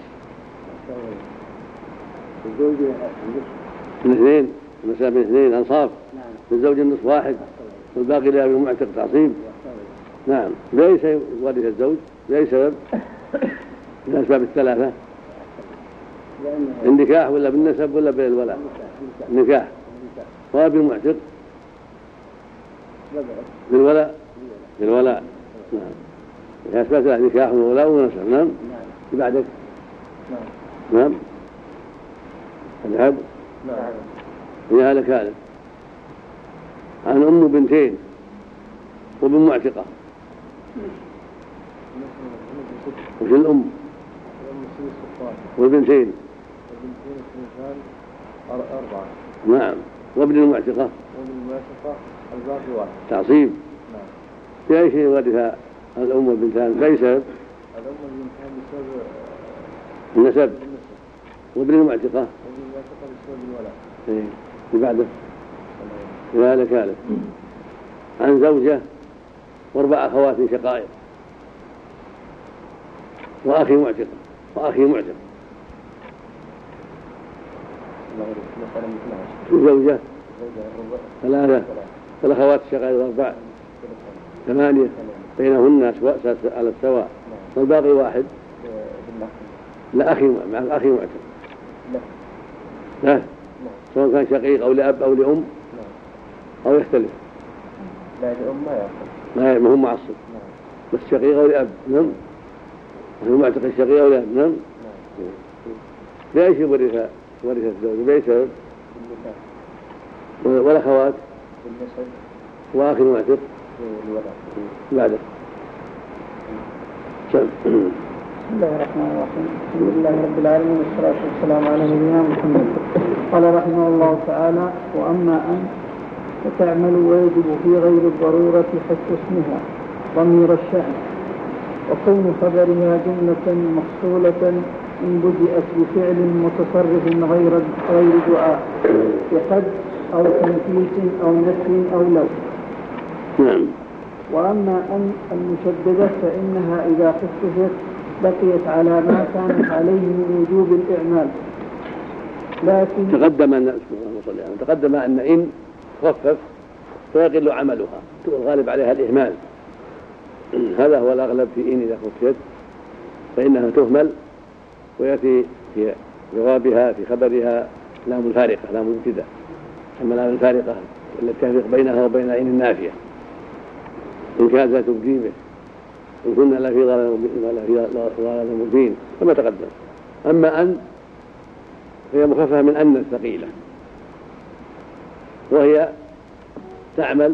الاثنين مسافة اثنين أنصاف للزوج النصف واحد والباقي لأبي معتق تعصيب. نعم. ليس ورث الزوج لأي سبب من الأسباب الثلاثة؟ النكاح ولا بالنسب ولا بالولاء؟ النكاح وأبي معتق بالولاء بالولاء. نعم. الأسباب ثلاثة: نكاح وولاء ونسب. نعم. بعدك نعم العب نعم. يا هلك هذا عن أم بنتين وابن معتقة. وش الأم والبنتين؟ أربعة. نعم. وابن المعتقة وابن المعتقة الباقي واحد تعصيب. نعم. في أي شيء ورثها الأم والبنتان بأي سبب؟ الأم والبنتان بسبب النسب. وابن المعتقة وابن المعتقة بسبب الولاء. ايه اللي بعده إذا هلك هلك عن زوجة واربع أخوات شقائق وأخي معتق وأخي معتق. زوجة ثلاثة والأخوات الشقائق أربع ثمانية بينهن على السواء والباقي واحد. لا أخي مع أخي معتق لا سواء كان شقيق أو لأب أو لأم أو يختلف. لا لأم ما ما يأخذ ما هم معصب بس شقيق أو لأب. نعم هو معتق الشقيق أو لأب. نعم بأي شيء ورث ورث الزوج بأي سبب؟ والأخوات وآخر معتق بعده. بسم الله الرحمن الرحيم. الحمد لله رب العالمين والصلاة والسلام على نبينا محمد. قال رحمه الله تعالى: وأما أن فتعمل ويجب في غير الضرورة حس اسمها ضمير الشأن وكون خبرها جملة مفصولة إن بدأت بفعل متصرف غير غير دعاء بقد أو تنفيس أو نفي أو لو. نعم. وأما أن المشددة فإنها إذا خففت بقيت على ما كانت عليه من وجوب الإعمال. لكن تقدم أن تقدم أن إن خفف فيقل عملها الغالب عليها الإهمال. هذا هو الأغلب في إن إذا خففت فإنها تهمل ويأتي في جوابها في خبرها لام الفارقة لام الابتداء. أما لام الفارقة التي تفرق بينها وبين إن النافية إن كانت لا تبدي به إن كنا لا في ضلال مبين كما تقدم. أما أن هي مخففة من أن الثقيلة وهي تعمل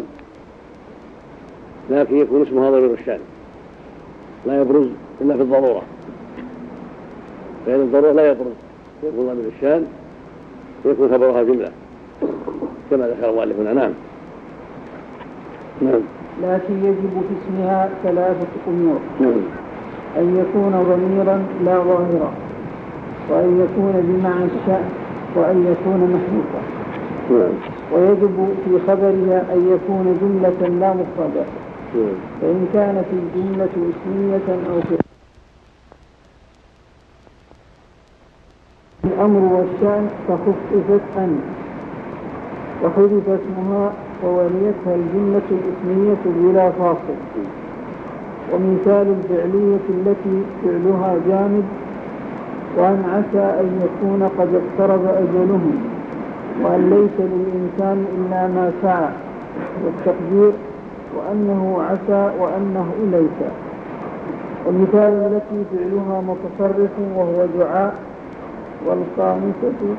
لكن يكون اسمها ضمير الشأن لا يبرز إلا في الضرورة فإن الضرورة لا يبرز يكون ضمير الشأن ويكون خبرها جملة كما ذكر الله هنا. نعم. نعم. لكن يجب في اسمها ثلاثة أمور: نعم. أن يكون ضميرا لا ظاهرا وأن يكون بمعنى الشأن وأن يكون محذوفا. نعم. ويجب في خبرها أن يكون جملة لا مفردة فإن كانت الجملة اسمية أو فعلية. الأمر والشأن فخففت أن وحذف اسمها ووليتها الجملة الاسمية بلا فاصل. ومثال الفعلية التي فعلها جامد وأن عسى أن يكون قد اقترب أجلهم وأن ليس للإنسان إلا ما سعى والتقدير وأنه عسى وأنه ليس. ومثال التي فعلها متصرف وهو دعاء. والخامسة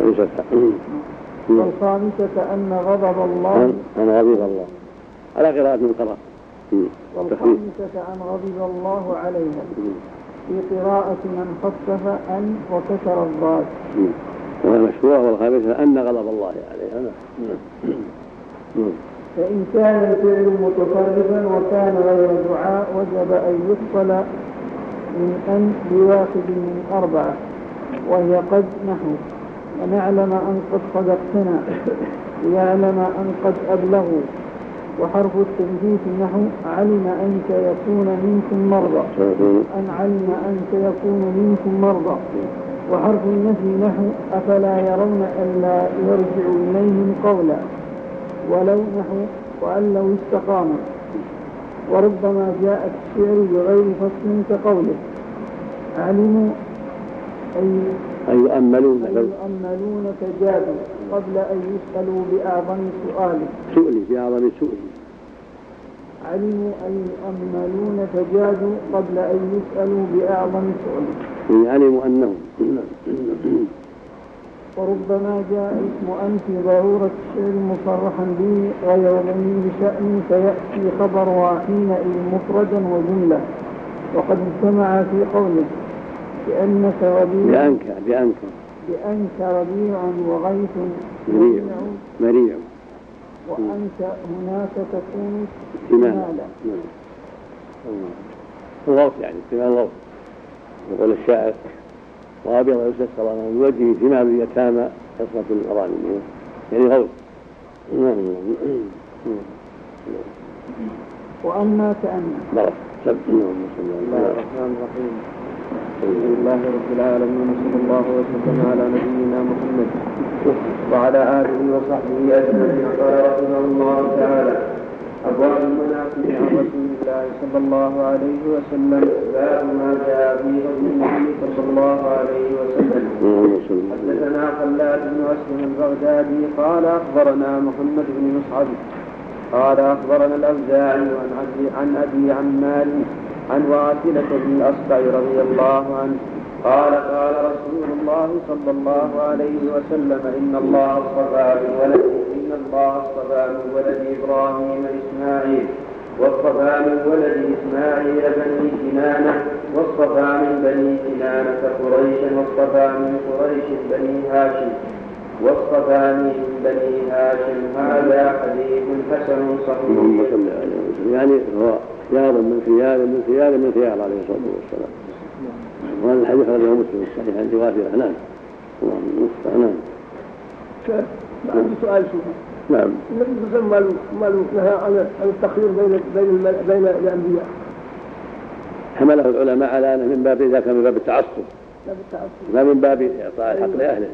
والخامسة أن غضب الله أن غضب الله على قراءة من قراءة. والخامسة أن غضب الله عليها في قراءة من خفف أن وكسر الضاد. وهي مشروع. والخامسة أن غضب الله عليها. فإن كان الفعل متصرفا وكان غير دعاء وجب أن يفصل من أن بواحد من أربعة وهي قد نحو ونعلم أن قد صدقتنا ليعلم أن قد أبلغوا. وحرف التنفيذ نحو علم أن سيكون منكم مرضى أن علم أن سيكون منكم مرضى. وحرف النفي نحو أفلا يرون ألا يرجع إليهم قولا ولو نحو وأن لو استقاموا. وربما جاءت الشعر بغير فصل كقوله علموا أي أن يؤملون يؤملون فجادوا قبل أن يسألوا بأعظم سؤال سؤلي بأعظم سؤلي. علموا أن يؤملون فجادوا قبل أن يسألوا بأعظم سؤال يعني علموا أنهم. وربما جاء اسم أن في ضرورة الشعر مصرحا به غير ضمير شأن فيأتي خبرها حينئذ مفردا وجملة. وقد اجتمع في قوله بأنك ربيع بأنك بأنك بأنك ربيع وغيث مريع مريع وأنت هناك تكون استمالا. الغوث يعني استمال الغوث. يقول الشاعر وأبيض يستسقى من وجهه ثمال اليتامى قصة الأرانب يعني غوث. وأما كأن بارك بسم الله الرحمن الرحيم. الحمد لله رب العالمين صلى الله وسلم على نبينا محمد وعلى آله وصحبه أجمعين. قال رحمه الله تعالى أبواب المناقب عن رسول الله صلى الله عليه وسلم. باب ما جاء في فضل النبي صلى الله عليه وسلم. حدثنا خلاد بن أسلم البغدادي قال أخبرنا محمد بن مصعب قال أخبرنا الأوزاعي عن أبي عمار عن واثلة بن الأصبع رضي الله عنه قال قال رسول الله صلى الله عليه وسلم إن الله اصطفى من ولد إن الله اصطفى من ولد إبراهيم إسماعيل واصطفى من ولد إسماعيل بني كنانة واصطفى من بني كنانة قريشا واصطفى من قريش بني هاشم واصطفى من بني هاشم. هذا حديث حسن صحيح. يعني هو خيار من خيار من خيار من خيار عليه الصلاة والسلام. وهذا الحديث رجله مسلم الصحيح عن جوافر. نعم اللهم نعم. عندي سؤال شوف. نعم. النبي صلى الله عليه وسلم نهى عن التخيير بين بين بين الأنبياء. حمله العلماء على أنه من باب إذا كان من باب التعصب. لا بالتعصب. لا من باب إعطاء الحق لأهله.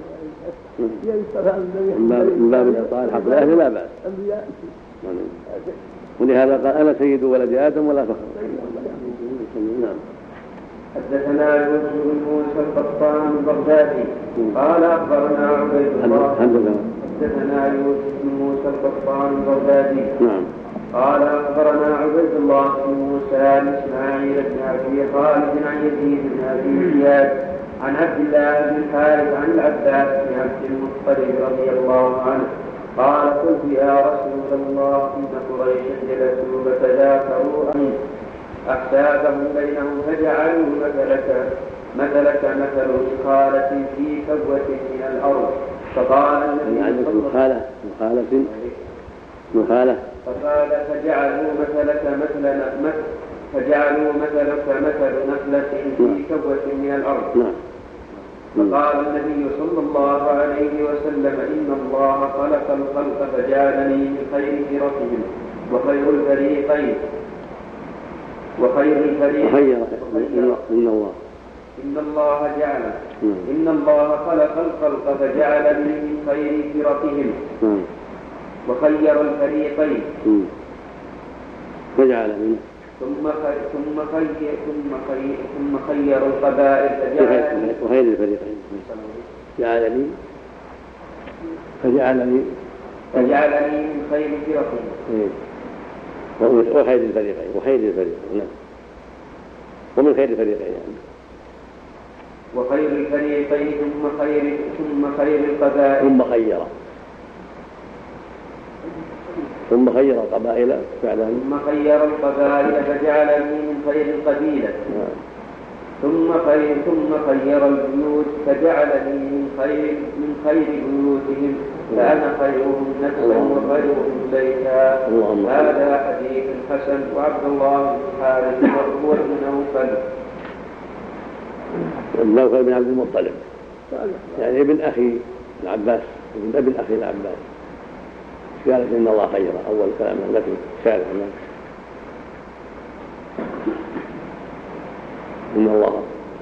من باب إعطاء الحق لأهله لا بأس. أنبياء. ولهذا قال أنا سيد ولد آدم ولا فخر. نعم. حدثنا يوسف بن موسى القطان البغدادي قال أخبرنا عبيد الله. حدثنا يوسف بن موسى القطان البغدادي قال أخبرنا عبيد الله بن موسى بن إسماعيل بن أبي خالد عن يزيد بن أبي زياد عن عبد الله بن الحارث عن العباس بن عبد المطلب رضي الله عنه قال قلت يا رسول الله إن قريشا جلسوا فتذاكروا أمين أحسابهم بينهم فجعلوا مثلك مثلك مثل مخالة في كبوة من الأرض. فقال النبي صلى الله عليه وسلم مخالة فقال فجعلوا مثلك مثل فجعلوا مثلك مثل نخلة في كبوة من الأرض. فقال النبي صلى الله عليه وسلم إن الله خلق الخلق فجعلني من خير فرقهم وخير الفريقين وخير الفريقين إن الله إن الله جعل إن الله خلق الخلق فجعلني من خير فرقهم وخير الفريقين فجعلني ثم خير ثم خير ثم خير ثم خير القبائل فجعلني وخير الفريقين جعلني فجعلني فجعلني من خير فرقهم وخير الفريقين وخير الفريقين نعم ومن خير الفريقين يعني وخير الفريقين ثم خير ثم خير القبائل ثم خير ثم خير القبائل فعلا ثم خير القبائل فجعلني من خير القبيلة نعم. ثم خير ثم خير البيوت فجعلني من خير من خير بيوتهم فأنا خيرهم نفسا وخيرهم بيتا. هذا حديث حسن. وعبد الله بن الحارث وهو ابن نوفل نوفل بن عبد المطلب يعني ابن أخي العباس ابن ابن أخي العباس قالت إن الله خير أول كلام التي شارع إن الله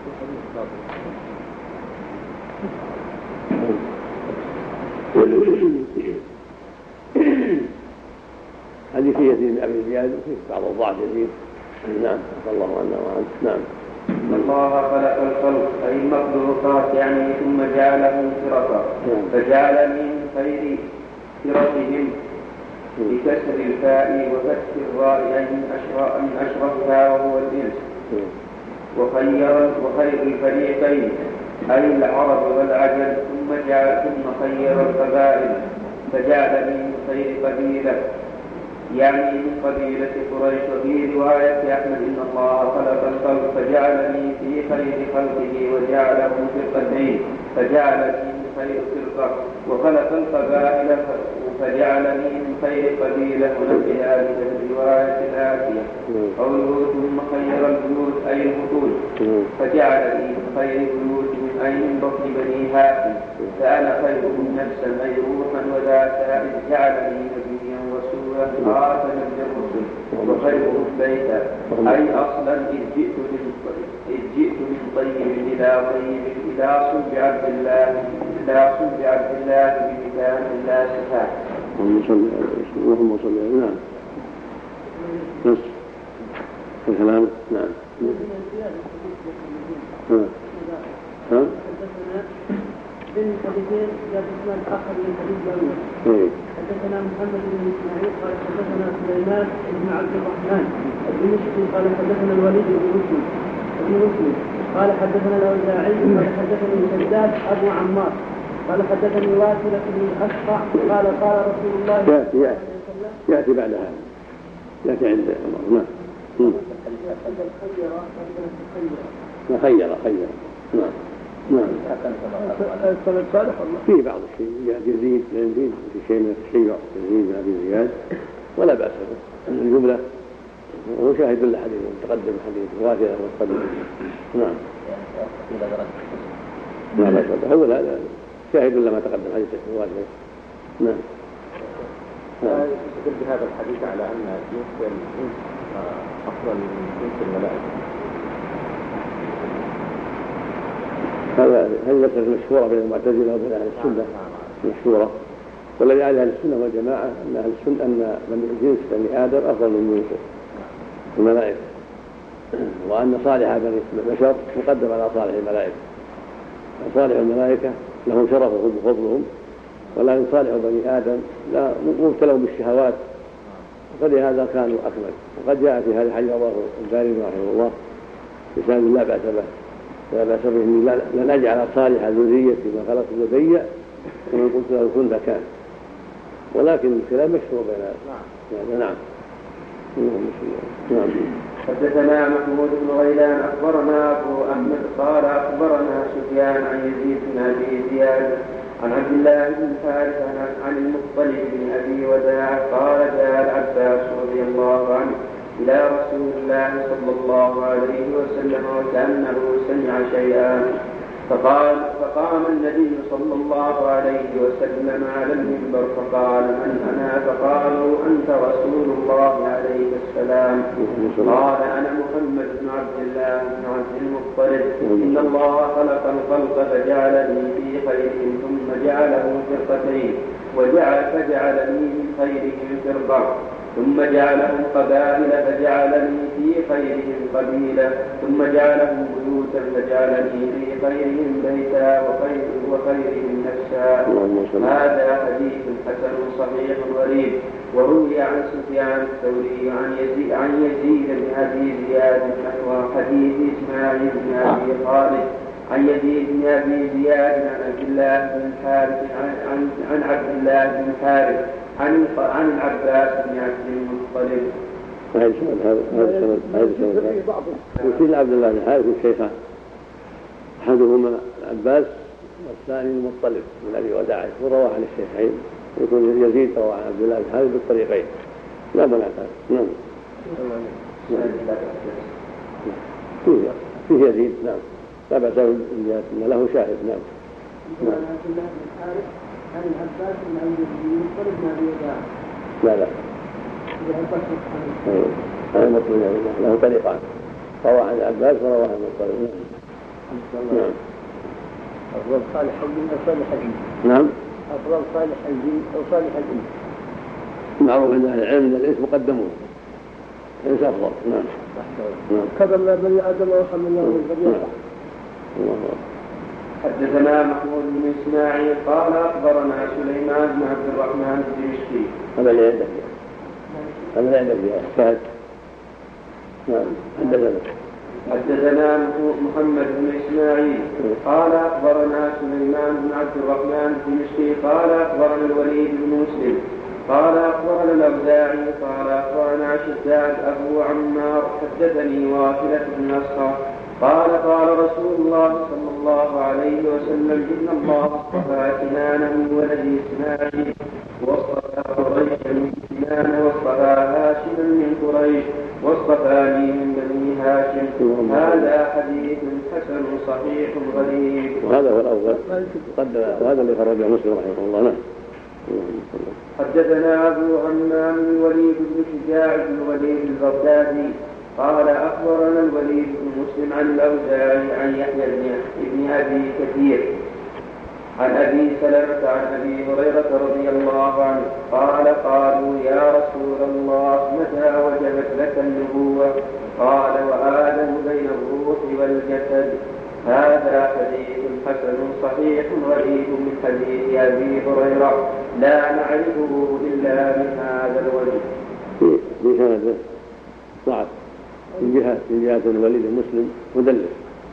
حديث يزيد بن أبي زياد وفيه بعض الضعف يزيد. نعم صلى الله عنه وعنه. نعم. إن الله خلق الخلق أي المخلوقات يعني ثم جعلهم فرقا فجعلني من خير فرقهم بكسر الفاء وفتح الراء أي من أشرفها وهو الإنس. وخير وخير الفريقين أي العرب والعجم ثم جعل ثم خير القبائل فجعلني من خير قبيلة يعني من قبيلة قريش. وفي رواية أحمد إن الله خلق الخلق فجعلني في خير خلقه وجعله فرقتين فجعلني من خير فرقة وخلق القبائل فجعلني من خير قبيلة. ونفي ذلك في الرواية الآتية قوله ثم خير البيوت أي البطون فجعلني من خير بيوتهم أي من بطن بني هاشم فأنا خيرهم نفسا أي روحا وذاتا إذ جعلني نبيا رسولا خاتما للرسل وخيرهم بيتا أي أصلا إذ جئت من إذ جئت من طيب إلى طيب إلى صلب عبد الله إلى صلب عبد الله بمكان لا سفاح. اللهم صل على نعم. نص الكلام. نعم. ها؟ بين الحديثين جاء الإسلام الآخر من حديث الأول. حدثنا محمد بن إسماعيل قال حدثنا سليمان بن عبد الرحمن الدمشقي قال حدثنا الوليد بن مسلم بن مسلم قال حدثنا الأوزاعي قال حدثني مسداد أبو عمار قال حدثني واصلة بن الأشقع قال قال رسول الله صلى الله عليه وسلم يأتي بعد هذا يأتي عند عمر. نعم. خير خير. نعم. نعم. السند صالح والله. في بعض الشيء يزيد يزيد في شيء من التشيع يزيد من أبي زياد ولا بأس به. الجملة هو شاهد للحديث متقدم حديث واثرة متقدم. نعم. لا بأس به. هو هذا شاهد لما تقدم حديث واثرة. نعم. يستدل بهذا الحديث على أن جنس الإنس أفضل من جنس الملائكة. هذا هذه مسألة مشهورة بين المعتزلة وبين أهل السنة مشهورة، والذي على أهل السنة والجماعة أن أهل السنة أن من جنس بني آدم أفضل من جنس الملائكة، وأن صالح بني البشر مقدم على صالح الملائكة. صالح الملائكة لهم شرفهم وفضلهم، ولكن صالح بني آدم لا مبتلوا بالشهوات، فلهذا كانوا أكمل. وقد جاء في هذا الحديث رواه الباري رحمه الله بسند لا بأس به لا بأس به لن أجعل صالح ذريتي ما خلقت لدي ومن قلت له كن ذكان، ولكن الكلام مشهور بين هذا. نعم. نعم. حدثنا محمود بن غيلان أخبرنا أبو أحمد قال أخبرنا سفيان عن يزيد بن أبي زياد عن عبد الله بن حارث عن المطلب بن أبي وداع قال جاء العباس رضي الله عنه إلى رسول الله صلى الله عليه وسلم وكأنه سمع شيئا، فقال فقام النبي صلى الله عليه وسلم على المنبر فقال من أنا؟ فقالوا أنت رسول الله عليه السلام. قال أنا محمد بن عبد الله بن عبد المطلب. إن الله خلق الخلق فجعلني في خيرهم ثم جعله فرقتين وجعل فجعلني من خيرهم فرقة ثم جعلهم قبائل فجعلني في خيرهم قبيلة ثم جعلهم بيوتا فجعلني في خيرهم بيتا وخير وخيرهم نفسا. هذا حديث حسن صحيح غريب. وروي عن سفيان الثوري عن يزيد عن يزيد بن أبي زياد نحو حديث إسماعيل بن أبي خالد عن يزيد بن أبي زياد عن عبد الله بن الحارث عن عن عبد الله بن الحارث عن عن العباس بن عبد المطلب. هذا السند هذا السند هذا السند يمكن عبد الله بن الحارث الشيخان، أحدهما العباس والثاني المطلب من أبي وداع، وروى عن الشيخين، يكون يزيد روى عن عبد الله بن الحارث بالطريقين لا منع ذلك. نعم. فيه فيه يزيد. نعم. لا بأس إن له شاهد. نعم. عبد الله بن الحارث عن العباس بن عبد المطلب بن أبي وداع. لا لا. هذا المطلب له طريقان، روى عن العباس وروى عن المطلب. نعم. أفضل صالح الدين أو صالح الإنس؟ نعم. أفضل صالح الدين أو صالح الإنس؟ معروف أن أهل العلم أن الإنس مقدمون، الإنس أفضل. نعم. نعم. كذا بني آدم وحملنا من الذرية. حدثنا محمود بن إسماعيل قال أخبرنا سليمان بن عبد الرحمن الدمشقي. هذا اللي عندك هذا اللي عندك يا فهد. نعم. حدثنا حدثنا محمد بن إسماعيل قال أخبرنا سليمان بن عبد الرحمن الدمشقي قال أخبرنا الوليد بن مسلم قال أخبرنا الأوزاعي قال أخبرنا شداد أبو عمار حدثني واصلة بن أسقى قال قال رسول الله صلى الله عليه وسلم إن الله اصطفى كنانة من ولد إسماعيل واصطفى قريشا من كنانة واصطفى هاشما من قريش واصطفاني من بني هاشم. هذا حديث حسن صحيح غريب. وهذا هو الأول قد وهذا اللي خرجه مسلم رحمه الله. نعم. حدثنا أبو عمام الوليد بن شجاع بن الوليد البغدادي قال أخبرنا الوليد بن مسلم عن الأوزاعي عن يحيى بن أبي كثير عن أبي سلمة عن أبي هريرة رضي الله عنه قال قالوا يا رسول الله متى وجبت لك النبوة؟ قال وآدم بين الروح والجسد. هذا حديث حسن صحيح غريب من حديث أبي هريرة لا نعرفه إلا من هذا الوجه. في سنده ضعف من جهة من جهة الوليد المسلم مدلس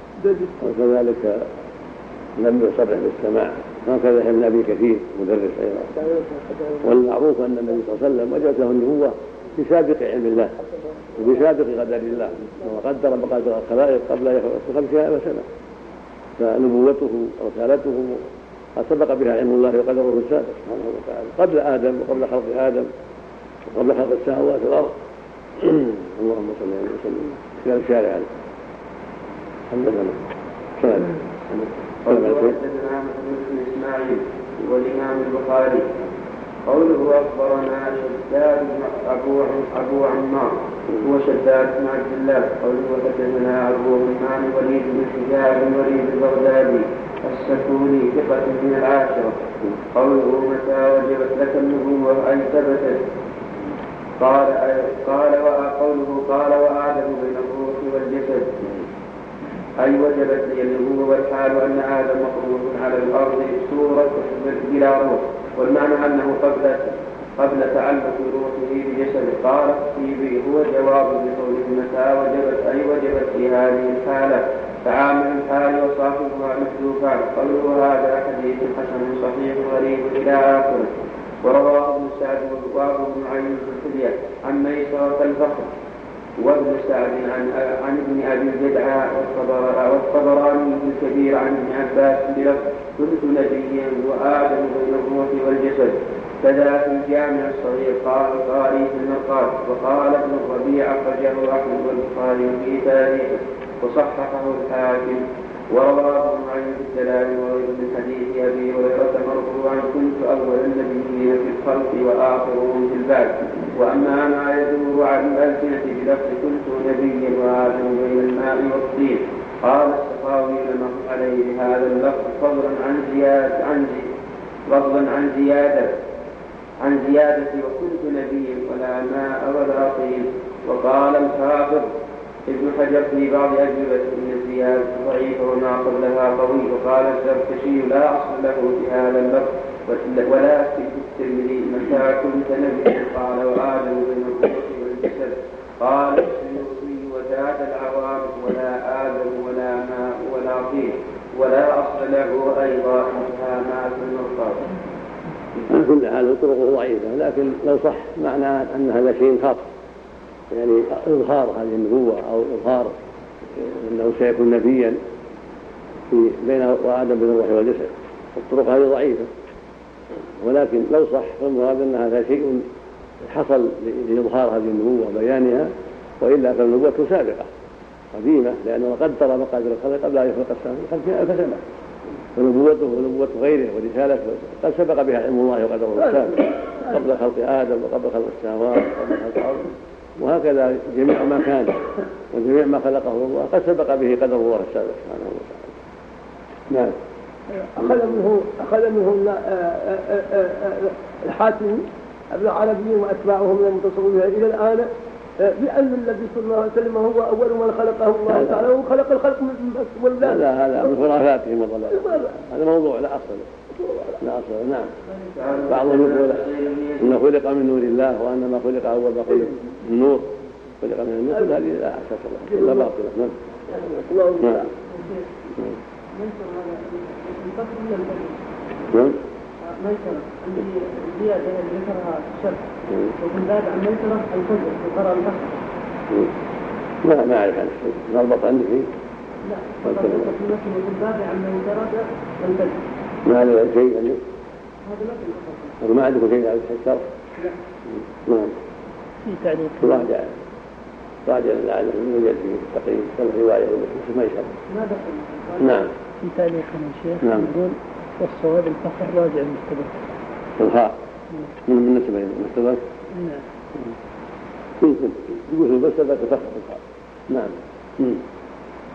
وكذلك لم يصرح بالسماع وهكذا ابن أبي كثير مدرس أيضا. والمعروف أن النبي صلى الله عليه وسلم وجدت له النبوة بسابق علم الله وبسابق قدر الله وقدر مقادير الخلائق قبل يخلق خمسين ألف سنة، فنبوته ورسالته قد سبق بها علم الله وقدره السابق سبحانه وتعالى قبل آدم وقبل خلق آدم وقبل خلق السماوات والأرض. اللهم صل وسلم في الشارع عليه. الحمد لله. سلام. وحدثنا محمد بن إسماعيل والإمام البخاري قوله أخبرنا شداد أبو أبو عمار هو شداد بن عبد الله. قوله حدثنا أبو عثمان وليد بن حجاب وليد البغدادي السكوني ثقة من العاشرة. قوله متى وجبت لك النبوة أي ثبتت؟ قال قال وقوله قال وآدم بين الروح والجسد أي وجبت لي النبوة والحال أن آدم مخلوق على الأرض صورة بلا روح، والمعنى أنه قبل قبل تعلق روحه بجسده. قال الطيبي هو جواب لقوله متى وجبت أي وجبت في هذه الحالة فعامل الحال وصاحبها محذوفان. قوله هذا حديث حسن صحيح غريب إلى آخره. ورواه ابن سعد وابو نعيم في الحلية عن ميسرة الفخر وابن سعد عن عن ابن ابي الجدعاء والطبراني الكبير عن ابن عباس بلفظ كنت نبيا وآدم بين الروح والجسد. كذا في الجامع الصغير قال القاري في المرقات. وقال ابن الربيع أخرجه أحمد والبخاري في تاريخه وصححه الحاكم. ورواه ابن معين في الدلال وغيره من حديث أبي هريرة مرفوعا كنت أول النبيين في الخلق وآخرهم في البعث. وأما ما يدور على الألسنة بلفظ كنت نبيا وآدم بين الماء والطين قال السخاوي لما عليه هذا اللفظ فضلا عن زيادة عن فضلا عن زيادة عن زيادة وكنت نبيا ولا ماء ولا طين. وقال الحافظ ابن حجر في بعض أجوبة إن الزيادة ضعيفة وما قبلها قوي. وقال الزركشي لا أصل له في هذا اللفظ ولا في الترمذي متى كنت نبيا قال وآدم بين الروح والجسد. قال السيوطي وزاد العوام ولا آدم ولا ماء ولا طين ولا أصل له أيضا انتهى ما في المرقات. على كل حال طرقه ضعيفة لكن لو صح معناه أن هذا شيء خاص يعني إظهار هذه النبوة أو إظهار أنه سيكون نبيا في بين وآدم بين الروح والجسد. الطرق هذه ضعيفة ولكن لو صح فالمراد أن هذا شيء حصل لإظهار هذه النبوة وبيانها، وإلا فالنبوة سابقة قديمة لأنه قدر مقادير الخلق قبل أن يخلق السماء خمسين ألف سنة، فنبوته ونبوة غيره ورسالته قد سبق بها علم الله وقدره السابق قبل خلق آدم وقبل خلق السماوات وقبل خلق الأرض، وهكذا جميع ما كان وجميع ما خلقه الله قد سبق به قدر الله السابق سبحانه وتعالى. نعم. أخذ منه أخذ منه الحاتم ابن عربي وأتباعه من المتصوفين إلى الآن بأن النبي صلى الله عليه وسلم هو أول من خلقه الله تعالى وخلق الخلق من ولا هذا هذا من خرافاتهم وضلالهم، هذا موضوع لا أصل لا أصل. نعم. بعضهم يقول إنه خلق من نور الله وأن ما خلق أول ما خلق من نور خلق من النور، كل هذه لا أساس لها إلا باطلة. نعم. نعم. نعم. ميسرة الزيادة اللي ذكرها الشرط ومن باب عن ميسرة الفجر وقرأ الفجر. ما ما أعرف عن الشيء نربط عندي فيه. لا ومن باب عن ميسرة الفجر. ما أعرف شيء عندي. هذا ما ما عندكم شيء على الشرط؟ لا. نعم. في تعليق. راجع راجع لعله يوجد في تقريب كم رواية ومسلم ميسرة. ما دخل. نعم. في تعليق يا شيخ. نعم. يقول والصواب الفخر راجع المستدرك. الخاء من من نسبة المستدرك. نعم. يمكن يقول بس هذا تفخر الخاء. نعم.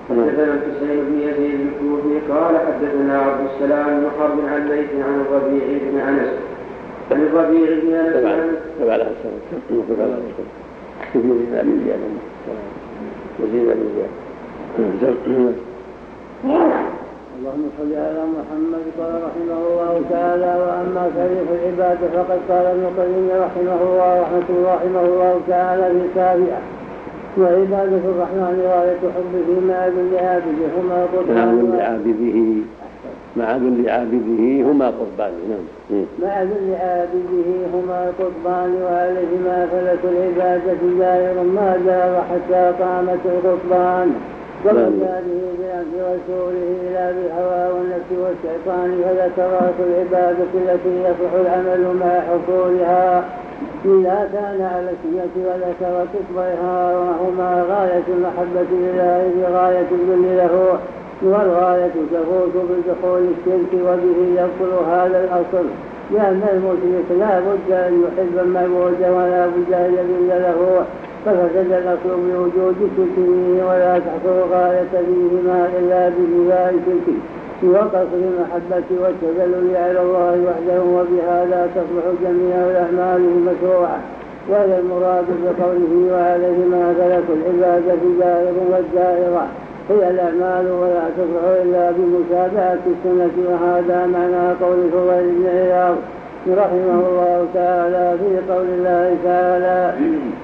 حدثنا الحسين بن يزيد الكوفي قال حدثنا عبد السلام بن حرب عن ليث عن الربيع بن انس عن الربيع بن انس تبع لها السنه تبع لها السنه يزيد بن ابي زياد يزيد بن ابي زياد. اللهم صل على محمد. قال رحمه الله تعالى: واما تاريخ العباد فقد قال ابن القيم رحمه الله رحمه رحمه الله تعالى في السابعه: وعبادة الرحمن غاية حبه مع ذل عابده هما قربان مع ذل عابده مع ذل عابده هما قربان نعم مع ذل عابده هما قربان وعليهما فلك العبادة دائر ما دار حتى قامت القربان وبجاده بأمر رسوله إلى بالهوى والنفس والشيطان فذكرت العبادة التي يصح العمل مع حصولها إذا كان على السنة وذكر كفرها وهما غاية المحبة لله بغاية الذل له والغاية تفوت بدخول الشرك وبه يبطل هذا الأصل لأن المشرك لا بد أن يحب المعبود ولا بد أن يذل له ففسد الأصل بوجود شركه ولا تحصل غاية فيهما إلا بجزاء الشرك وقصر المحبة والتذلل على الله وحده وبهذا تصلح جميع الأعمال المشروعة وهذا المراد بقوله وعليهما فلك العبادة دائر والدائرة هي الأعمال ولا تصلح إلا بمتابعة السنة وهذا معنى قول فضيل بن عياض رحمه الله تعالى في قول الله تعالى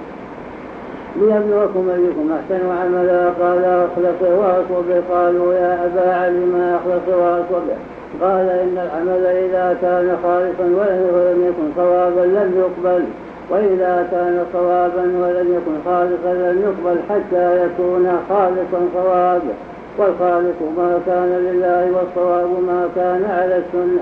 ليبلوكم أيكم أحسن عملا قال أخلص وأصوب قالوا يا أبا علي ما أخلص وأصوب قال إن العمل إذا كان خالصا ولم يكن صوابا لم يقبل وإذا كان صوابا ولم يكن خالصا لم يقبل حتى يكون خالصا صوابا والخالق ما كان لله والصواب ما كان على السنة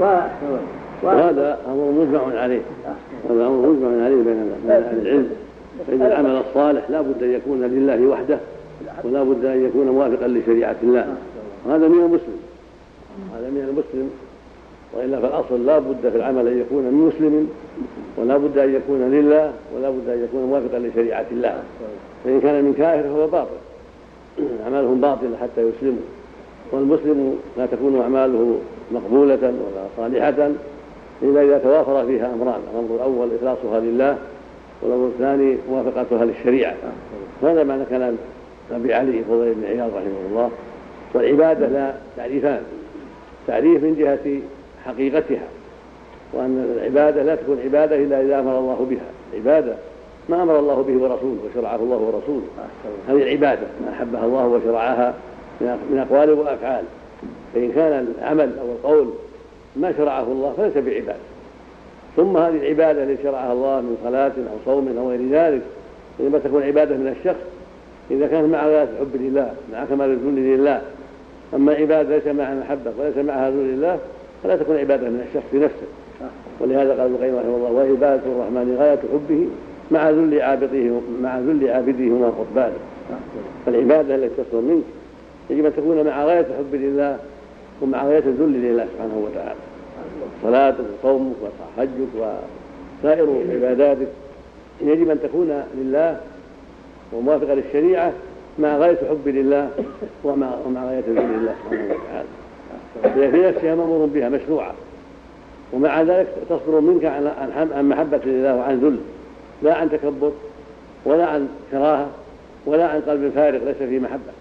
وهذا أمر مجمع عليه هذا أمر مجمع عليه بين أهل العلم فإن العمل الصالح لا بد أن يكون لله وحده ولا بد أن يكون موافقا لشريعة الله وهذا من المسلم هذا من المسلم وإلا فالأصل لا بد في العمل أن يكون من مسلم ولا بد أن يكون لله ولا بد أن يكون موافقا لشريعة الله فإن كان من كافر فهو باطل أعمالهم باطلة حتى يسلموا والمسلم لا تكون أعماله مقبولة ولا صالحة إلا إذا توافر فيها أمران الأمر الأول إخلاصها لله والأمر الثاني موافقتها للشريعة هذا معنى كلام أبي علي فضيل بن عياض رحمه الله. والعبادة لا تعريفان تعريف من جهة حقيقتها وأن العبادة لا تكون عبادة إلا إذا أمر الله بها عبادة ما أمر الله به ورسوله وشرعه الله ورسوله هذه العبادة ما أحبها الله وشرعها من أقوال وأفعال فإن كان العمل أو القول ما شرعه الله فليس بعبادة ثم هذه العبادة التي شرعها الله من صلاة أو صوم أو غير ذلك إنما تكون عبادة من الشخص إذا كانت مع غاية الحب لله مع كمال الذل لله أما عبادة ليس معها محبة وليس معها ذل لله فلا تكون عبادة من الشخص نفسه ولهذا قال ابن القيم رحمه الله وعبادة الرحمن غاية حبه مع ذل عابده مع ذل عابده هما قربان فالعبادة التي تصدر منك يجب أن تكون مع غاية الحب لله ومع غاية الذل لله سبحانه وتعالى صلاتك وصومك وحجك وسائر عباداتك يجب أن تكون لله وموافقة للشريعة مع غاية الحب لله ومع, ومع غاية الذل لله سبحانه وتعالى هي في نفسها مأمور بها مشروعة ومع ذلك تصدر منك عن محبة لله وعن ذل لا عن تكبر ولا عن كراهة ولا عن قلب فارغ ليس فيه محبة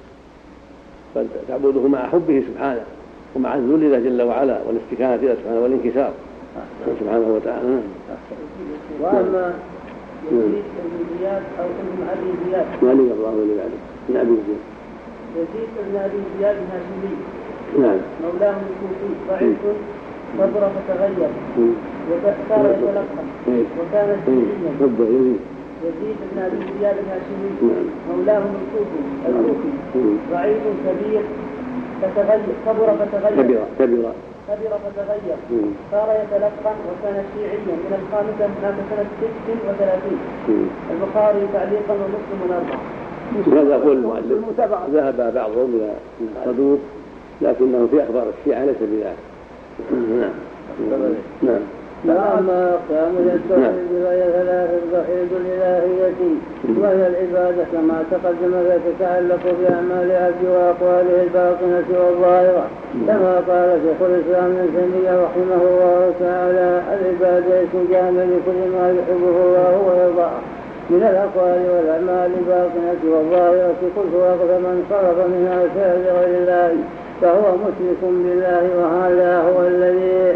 بل تعبده مع حبه سبحانه ومع الذل لله جل وعلا والاستكانة إلى سبحانه والانكسار سبحانه وتعالى. وأما يزيد بن زياد أو ابن أبي زياد ما لي الله ولي بعد ابن أبي زياد يزيد بن أبي زياد الهاشمي نعم مولاه الكوفي ضعيف صدر فتغير وصار يتلقى وكان سيئا يزيد بن أبي زياد الهاشمي مولاه الكوفي الكوفي ضعيف كبير فتغير كبر فتغير كبير كبير كبر فتغير صار يتلقى وكان شيعيا من الخامسة هناك سنة ست وثلاثين البخاري تعليقا ومسلم أربعة. هذا يقول المؤلف ذهب بعضهم إلى الصدوق لكنه في أخبار الشيعة ليس بذلك. نعم نعم فأما أقسام التوحيد فهي ثلاثة: توحيد الإلهية وهي العبادة كما تقدم، فتتعلق بأعمال العبد وأقواله الباطنة والظاهرة، كما قال شيخ الإسلام ابن تيمية رحمه الله تعالى: العبادة اسم جامع لكل ما يحبه الله ويرضاه من الأقوال والأعمال الباطنة والظاهرة. قلت: وأقدم من صرف منها شيئا لغير الله فهو مشرك بالله، وهذا هو الذي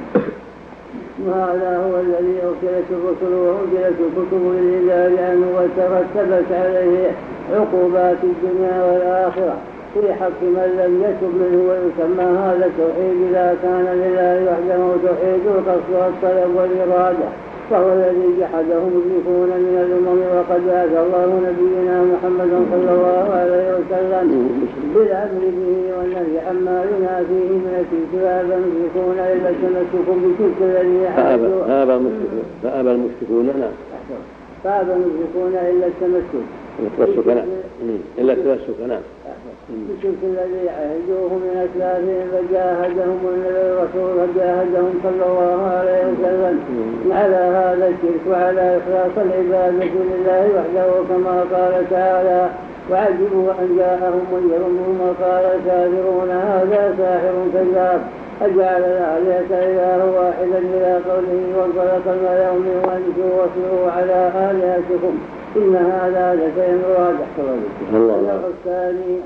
وهذا هو الذي أرسلت الرسل وأنزلت الكتب للعباد عنه، وترتبت عليه عقوبات الدنيا والآخرة في حق من لم يتب منه. ويسمى هذا التوحيد إذا كان لله وحده توحيد القصد والطلب والإرادة، فهو الذي جحده المشركون من الأمم. وقد بعث الله نبينا محمدا صلى الله عليه وسلم بالأمر به والنهي عما ينافيه من الشرك، فأبى المشركون إلا تمسكم بشرك الذي فأبى المشركون نعم فأبى المشركون إلا التمسك التمسك نعم إلا التمسك نعم بشرك الذي عهدوه من أسلافهم، فجاهدهم الرسول فجاهدهم صلى الله عليه وسلم على هذا الشرك وعلى إخلاص العبادة لله وحده، كما قال تعالى: وعجبوا أن جاءهم منذر منهم وقال الكافرون هذا ساحر كذاب أجعل الآلهة إلها واحدا إلى قوله: وانطلق الملأ منهم أن واصبروا على آلهتكم إن هذا لشيء واضح. النوع الثاني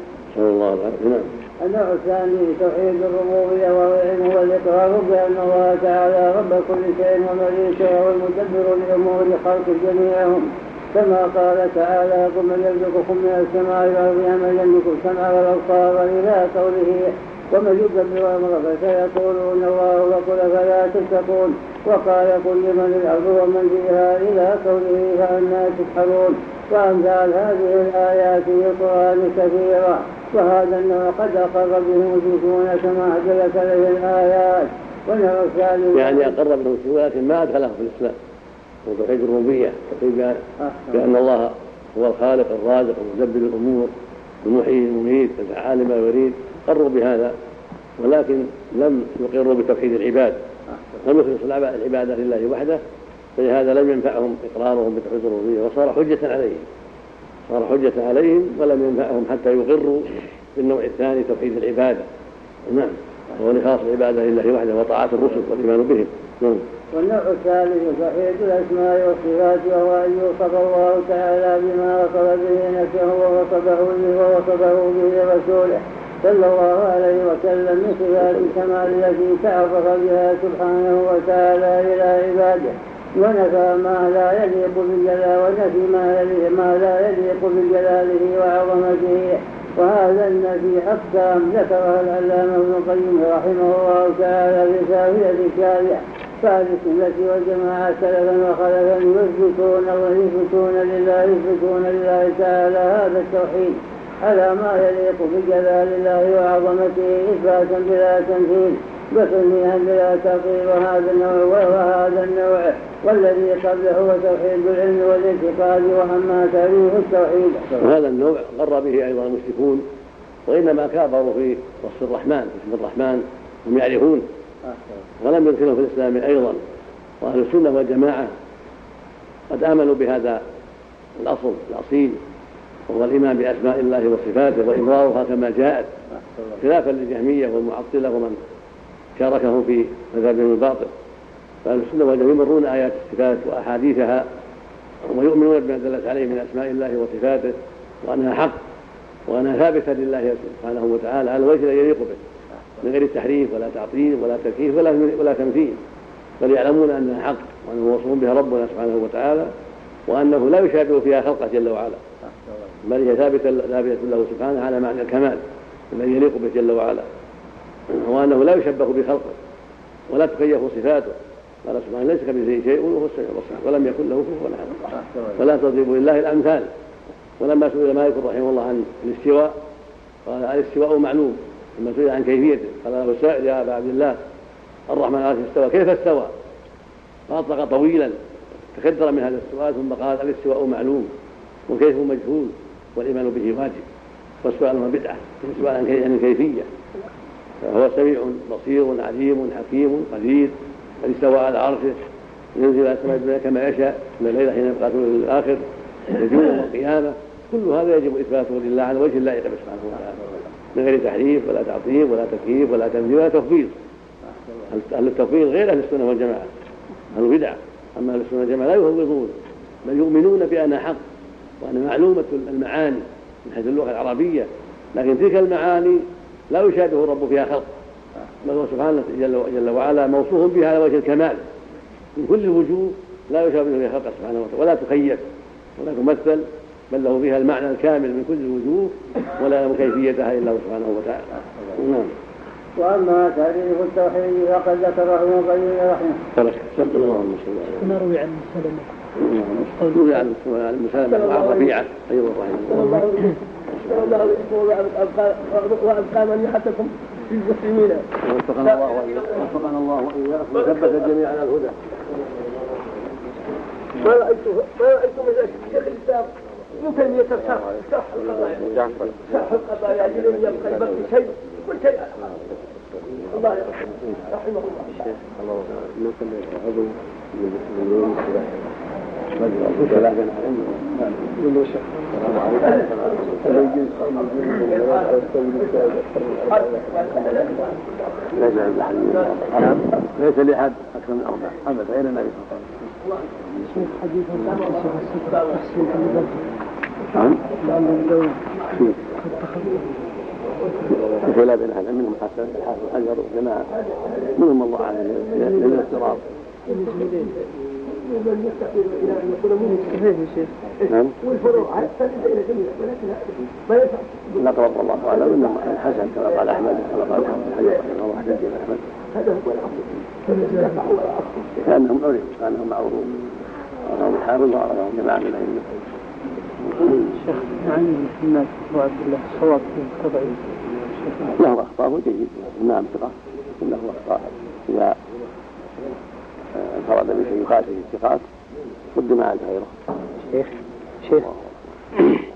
النوع الثاني توحيد الربوبية، وهو العلم والإقرار بأن الله تعالى رب كل شيء ومليكه والمدبر لأمور خلق جميعهم، كما قال تعالى: قل من يرزقكم من السماء والأرض أمن يملك السمع والأبصار إلى قوله: ومن يدبر الأمر فسيقولون الله، وقل فلا تتقون. وقال: قل لمن الأرض ومن فيها إلى قوله: فأنى تسحرون. وأمثال هذه الآيات في القرآن كثيرة، وهذا النوع قد أقر به المشركون كما أدلت عليه الآيات. والنوع الثالث يعني أقر به المشركون لكن ما أدخله في الإسلام، وتوحيد الربوبية، توحيد بأن الله هو الخالق الرازق المدبر الأمور المحيي المميت الفعال ما يريد، قروا بهذا، ولكن لم يقروا بتوحيد العباد، لم يخلصوا العبادة لله وحده، فلهذا لم ينفعهم إقرارهم بتوحيد الربوبية، وصار حجة عليهم صار حجة عليهم ولم ينفعهم حتى يقروا بالنوع الثاني توحيد العبادة. نعم، وهو إخلاص العبادة لله وحده وطاعة الرسل والإيمان بهم. نعم. والنوع الثالث توحيد الأسماء والصفات، وهو أن يوصف الله تعالى بما وصف به نفسه ووصفه به ووصفه به رسوله صلى الله عليه وسلم من صفات الكمال التي تعرف بها سبحانه وتعالى إلى عباده، ونفى ما لا يليق بجلاله ونفي ما لا يليق بجلاله وعظمته. وهذا النفي أقسام ذكرها العلامة ابن القيم رحمه الله تعالى في سافية الشارع. فالسنة والجماعة سلفا وخلفا يثبتون ويثبتون لله يثبتون لله تعالى هذا التوحيد على ما يليق بجلال الله وعظمته، إثباتا بلا تمثيل وتنزيها بلا تقرير. وهذا النوع وهذا النوع والذي قبله هو توحيد العلم والاعتقاد، وأما تعريف التوحيد وهذا النوع قر به أيضا المشركون، وإنما كابروا في وصف الرحمن اسم الرحمن هم يعرفون، ولم يدخلوا في الإسلام أيضا. وأهل السنة والجماعة قد آمنوا بهذا الأصل الأصيل، وهو الإيمان بأسماء الله وصفاته وإقرارها كما جاءت، خلافا للجهمية والمعطلة ومن شاركهم في مذهبهم الباطل. فأهل السنة والجماعة يمرون آيات الصفات وأحاديثها ويؤمنون بما دلت عليه من أسماء الله وصفاته، وأنها حق وأنها ثابتة لله سبحانه وتعالى على الوجه الذي يليق به من غير تحريف ولا تعطيل ولا تكييف ولا ولا تمثيل، بل يعلمون أنها حق وأنه موصوف بها ربنا سبحانه وتعالى، وأنه لا يشابه فيها خلقه جل وعلا، بل هي ثابتة له سبحانه على معنى الكمال الذي يليق به جل وعلا، وأنه لا يشبه بخلقه ولا تكيف صفاته. قال سبحانه: ليس كمثله شيء وهو السميع البصير ولم يكن له كفوا أحد ولا تضربوا لله الأمثال. ولما سئل مالك رحمه الله عن الاستواء قال: الاستواء معلوم. لما سئل عن كيفيته قال له السائل: يا أبا عبد الله الرحمن على العرش استوى، كيف استوى؟ فأطلق طويلا تكدر من هذا السؤال، ثم قال: الاستواء معلوم وكيف مجهول والإيمان به واجب، والسؤال هو بدعة، السؤال عن الكيفية. فهو سميع بصير عليم حكيم قدير قد استوى على عرشه ينزل على السماء الدنيا كما يشاء من الليل حين يبقى ثلث الاخر يجوز يوم القيامه. كل هذا يجب اثباته لله على وجه اللائق به سبحانه وتعالى من غير تحريف ولا تعطيل ولا تكييف ولا تمثيل ولا تفويض. اهل التفويض غير اهل السنه والجماعه، اهل البدع. اما اهل السنه والجماعه لا يفوضون بل يؤمنون بان حق وان معلومه المعاني من حيث اللغه العربيه، لكن تلك المعاني لا يشاهده الرب فيها خلق، بل هو سبحانه جل وعلا موصوف بها على وجه الكمال من كل الوجوه، لا يشابه فيها خلق سبحانه وتعالى ولا تخيف ولا تمثل، بل له فيها المعنى الكامل من كل الوجوه ولا يعلم كيفيتها الا الله سبحانه وتعالى. نعم. واما تعريف التوحيد فقد ذكره ابن القيم رحمه ترك شرط الله المسلمين. ما روي عن سلمة روي عن سلمة مع الربيعة ايضا رحمه الله. وابقى من يحتكم في المسلمين. وفقنا الله واياكم وفقنا الله واياكم وثبت الجميع على الهدى. ما رايت ما رايت من شيخ الاسلام ابن تيمية شرح شرح القضايا شرح القضايا الذي يبقى يبقى شيء كل شيء الله رحمه الله. الله ممكن عضو من المسلمين ثلاثة من شيخ ليس لأحد أكثر من أربعة أبدا غير النبي صلى الله عليه وسلم. شيخ حديث تحسين البلد نعم التخلف خلاف بين أهل منهم حسن الحافظ الحجر وجماعة منهم الله أعلم للاضطراب. من يستقبل الى ان يكون منه شيخ نعم والفروع تنتهي الى جميع ولكن ما ينفع نقرب الله اعلم انه الحسن كما قال احمد كما قال الحجر رحمه الله حديث احمد هذا هو الامر كانهم عرفوا كانهم معروفون وهم الحافظ وهم جماعه من الائمه. شيخ عن محمد وعبد الله صواب في القضاء له اخطاء جيد نعم ثقه له اخطاء اذا انفرد بشيء يخالف الثقات قدم على غيره. شيخ شيخ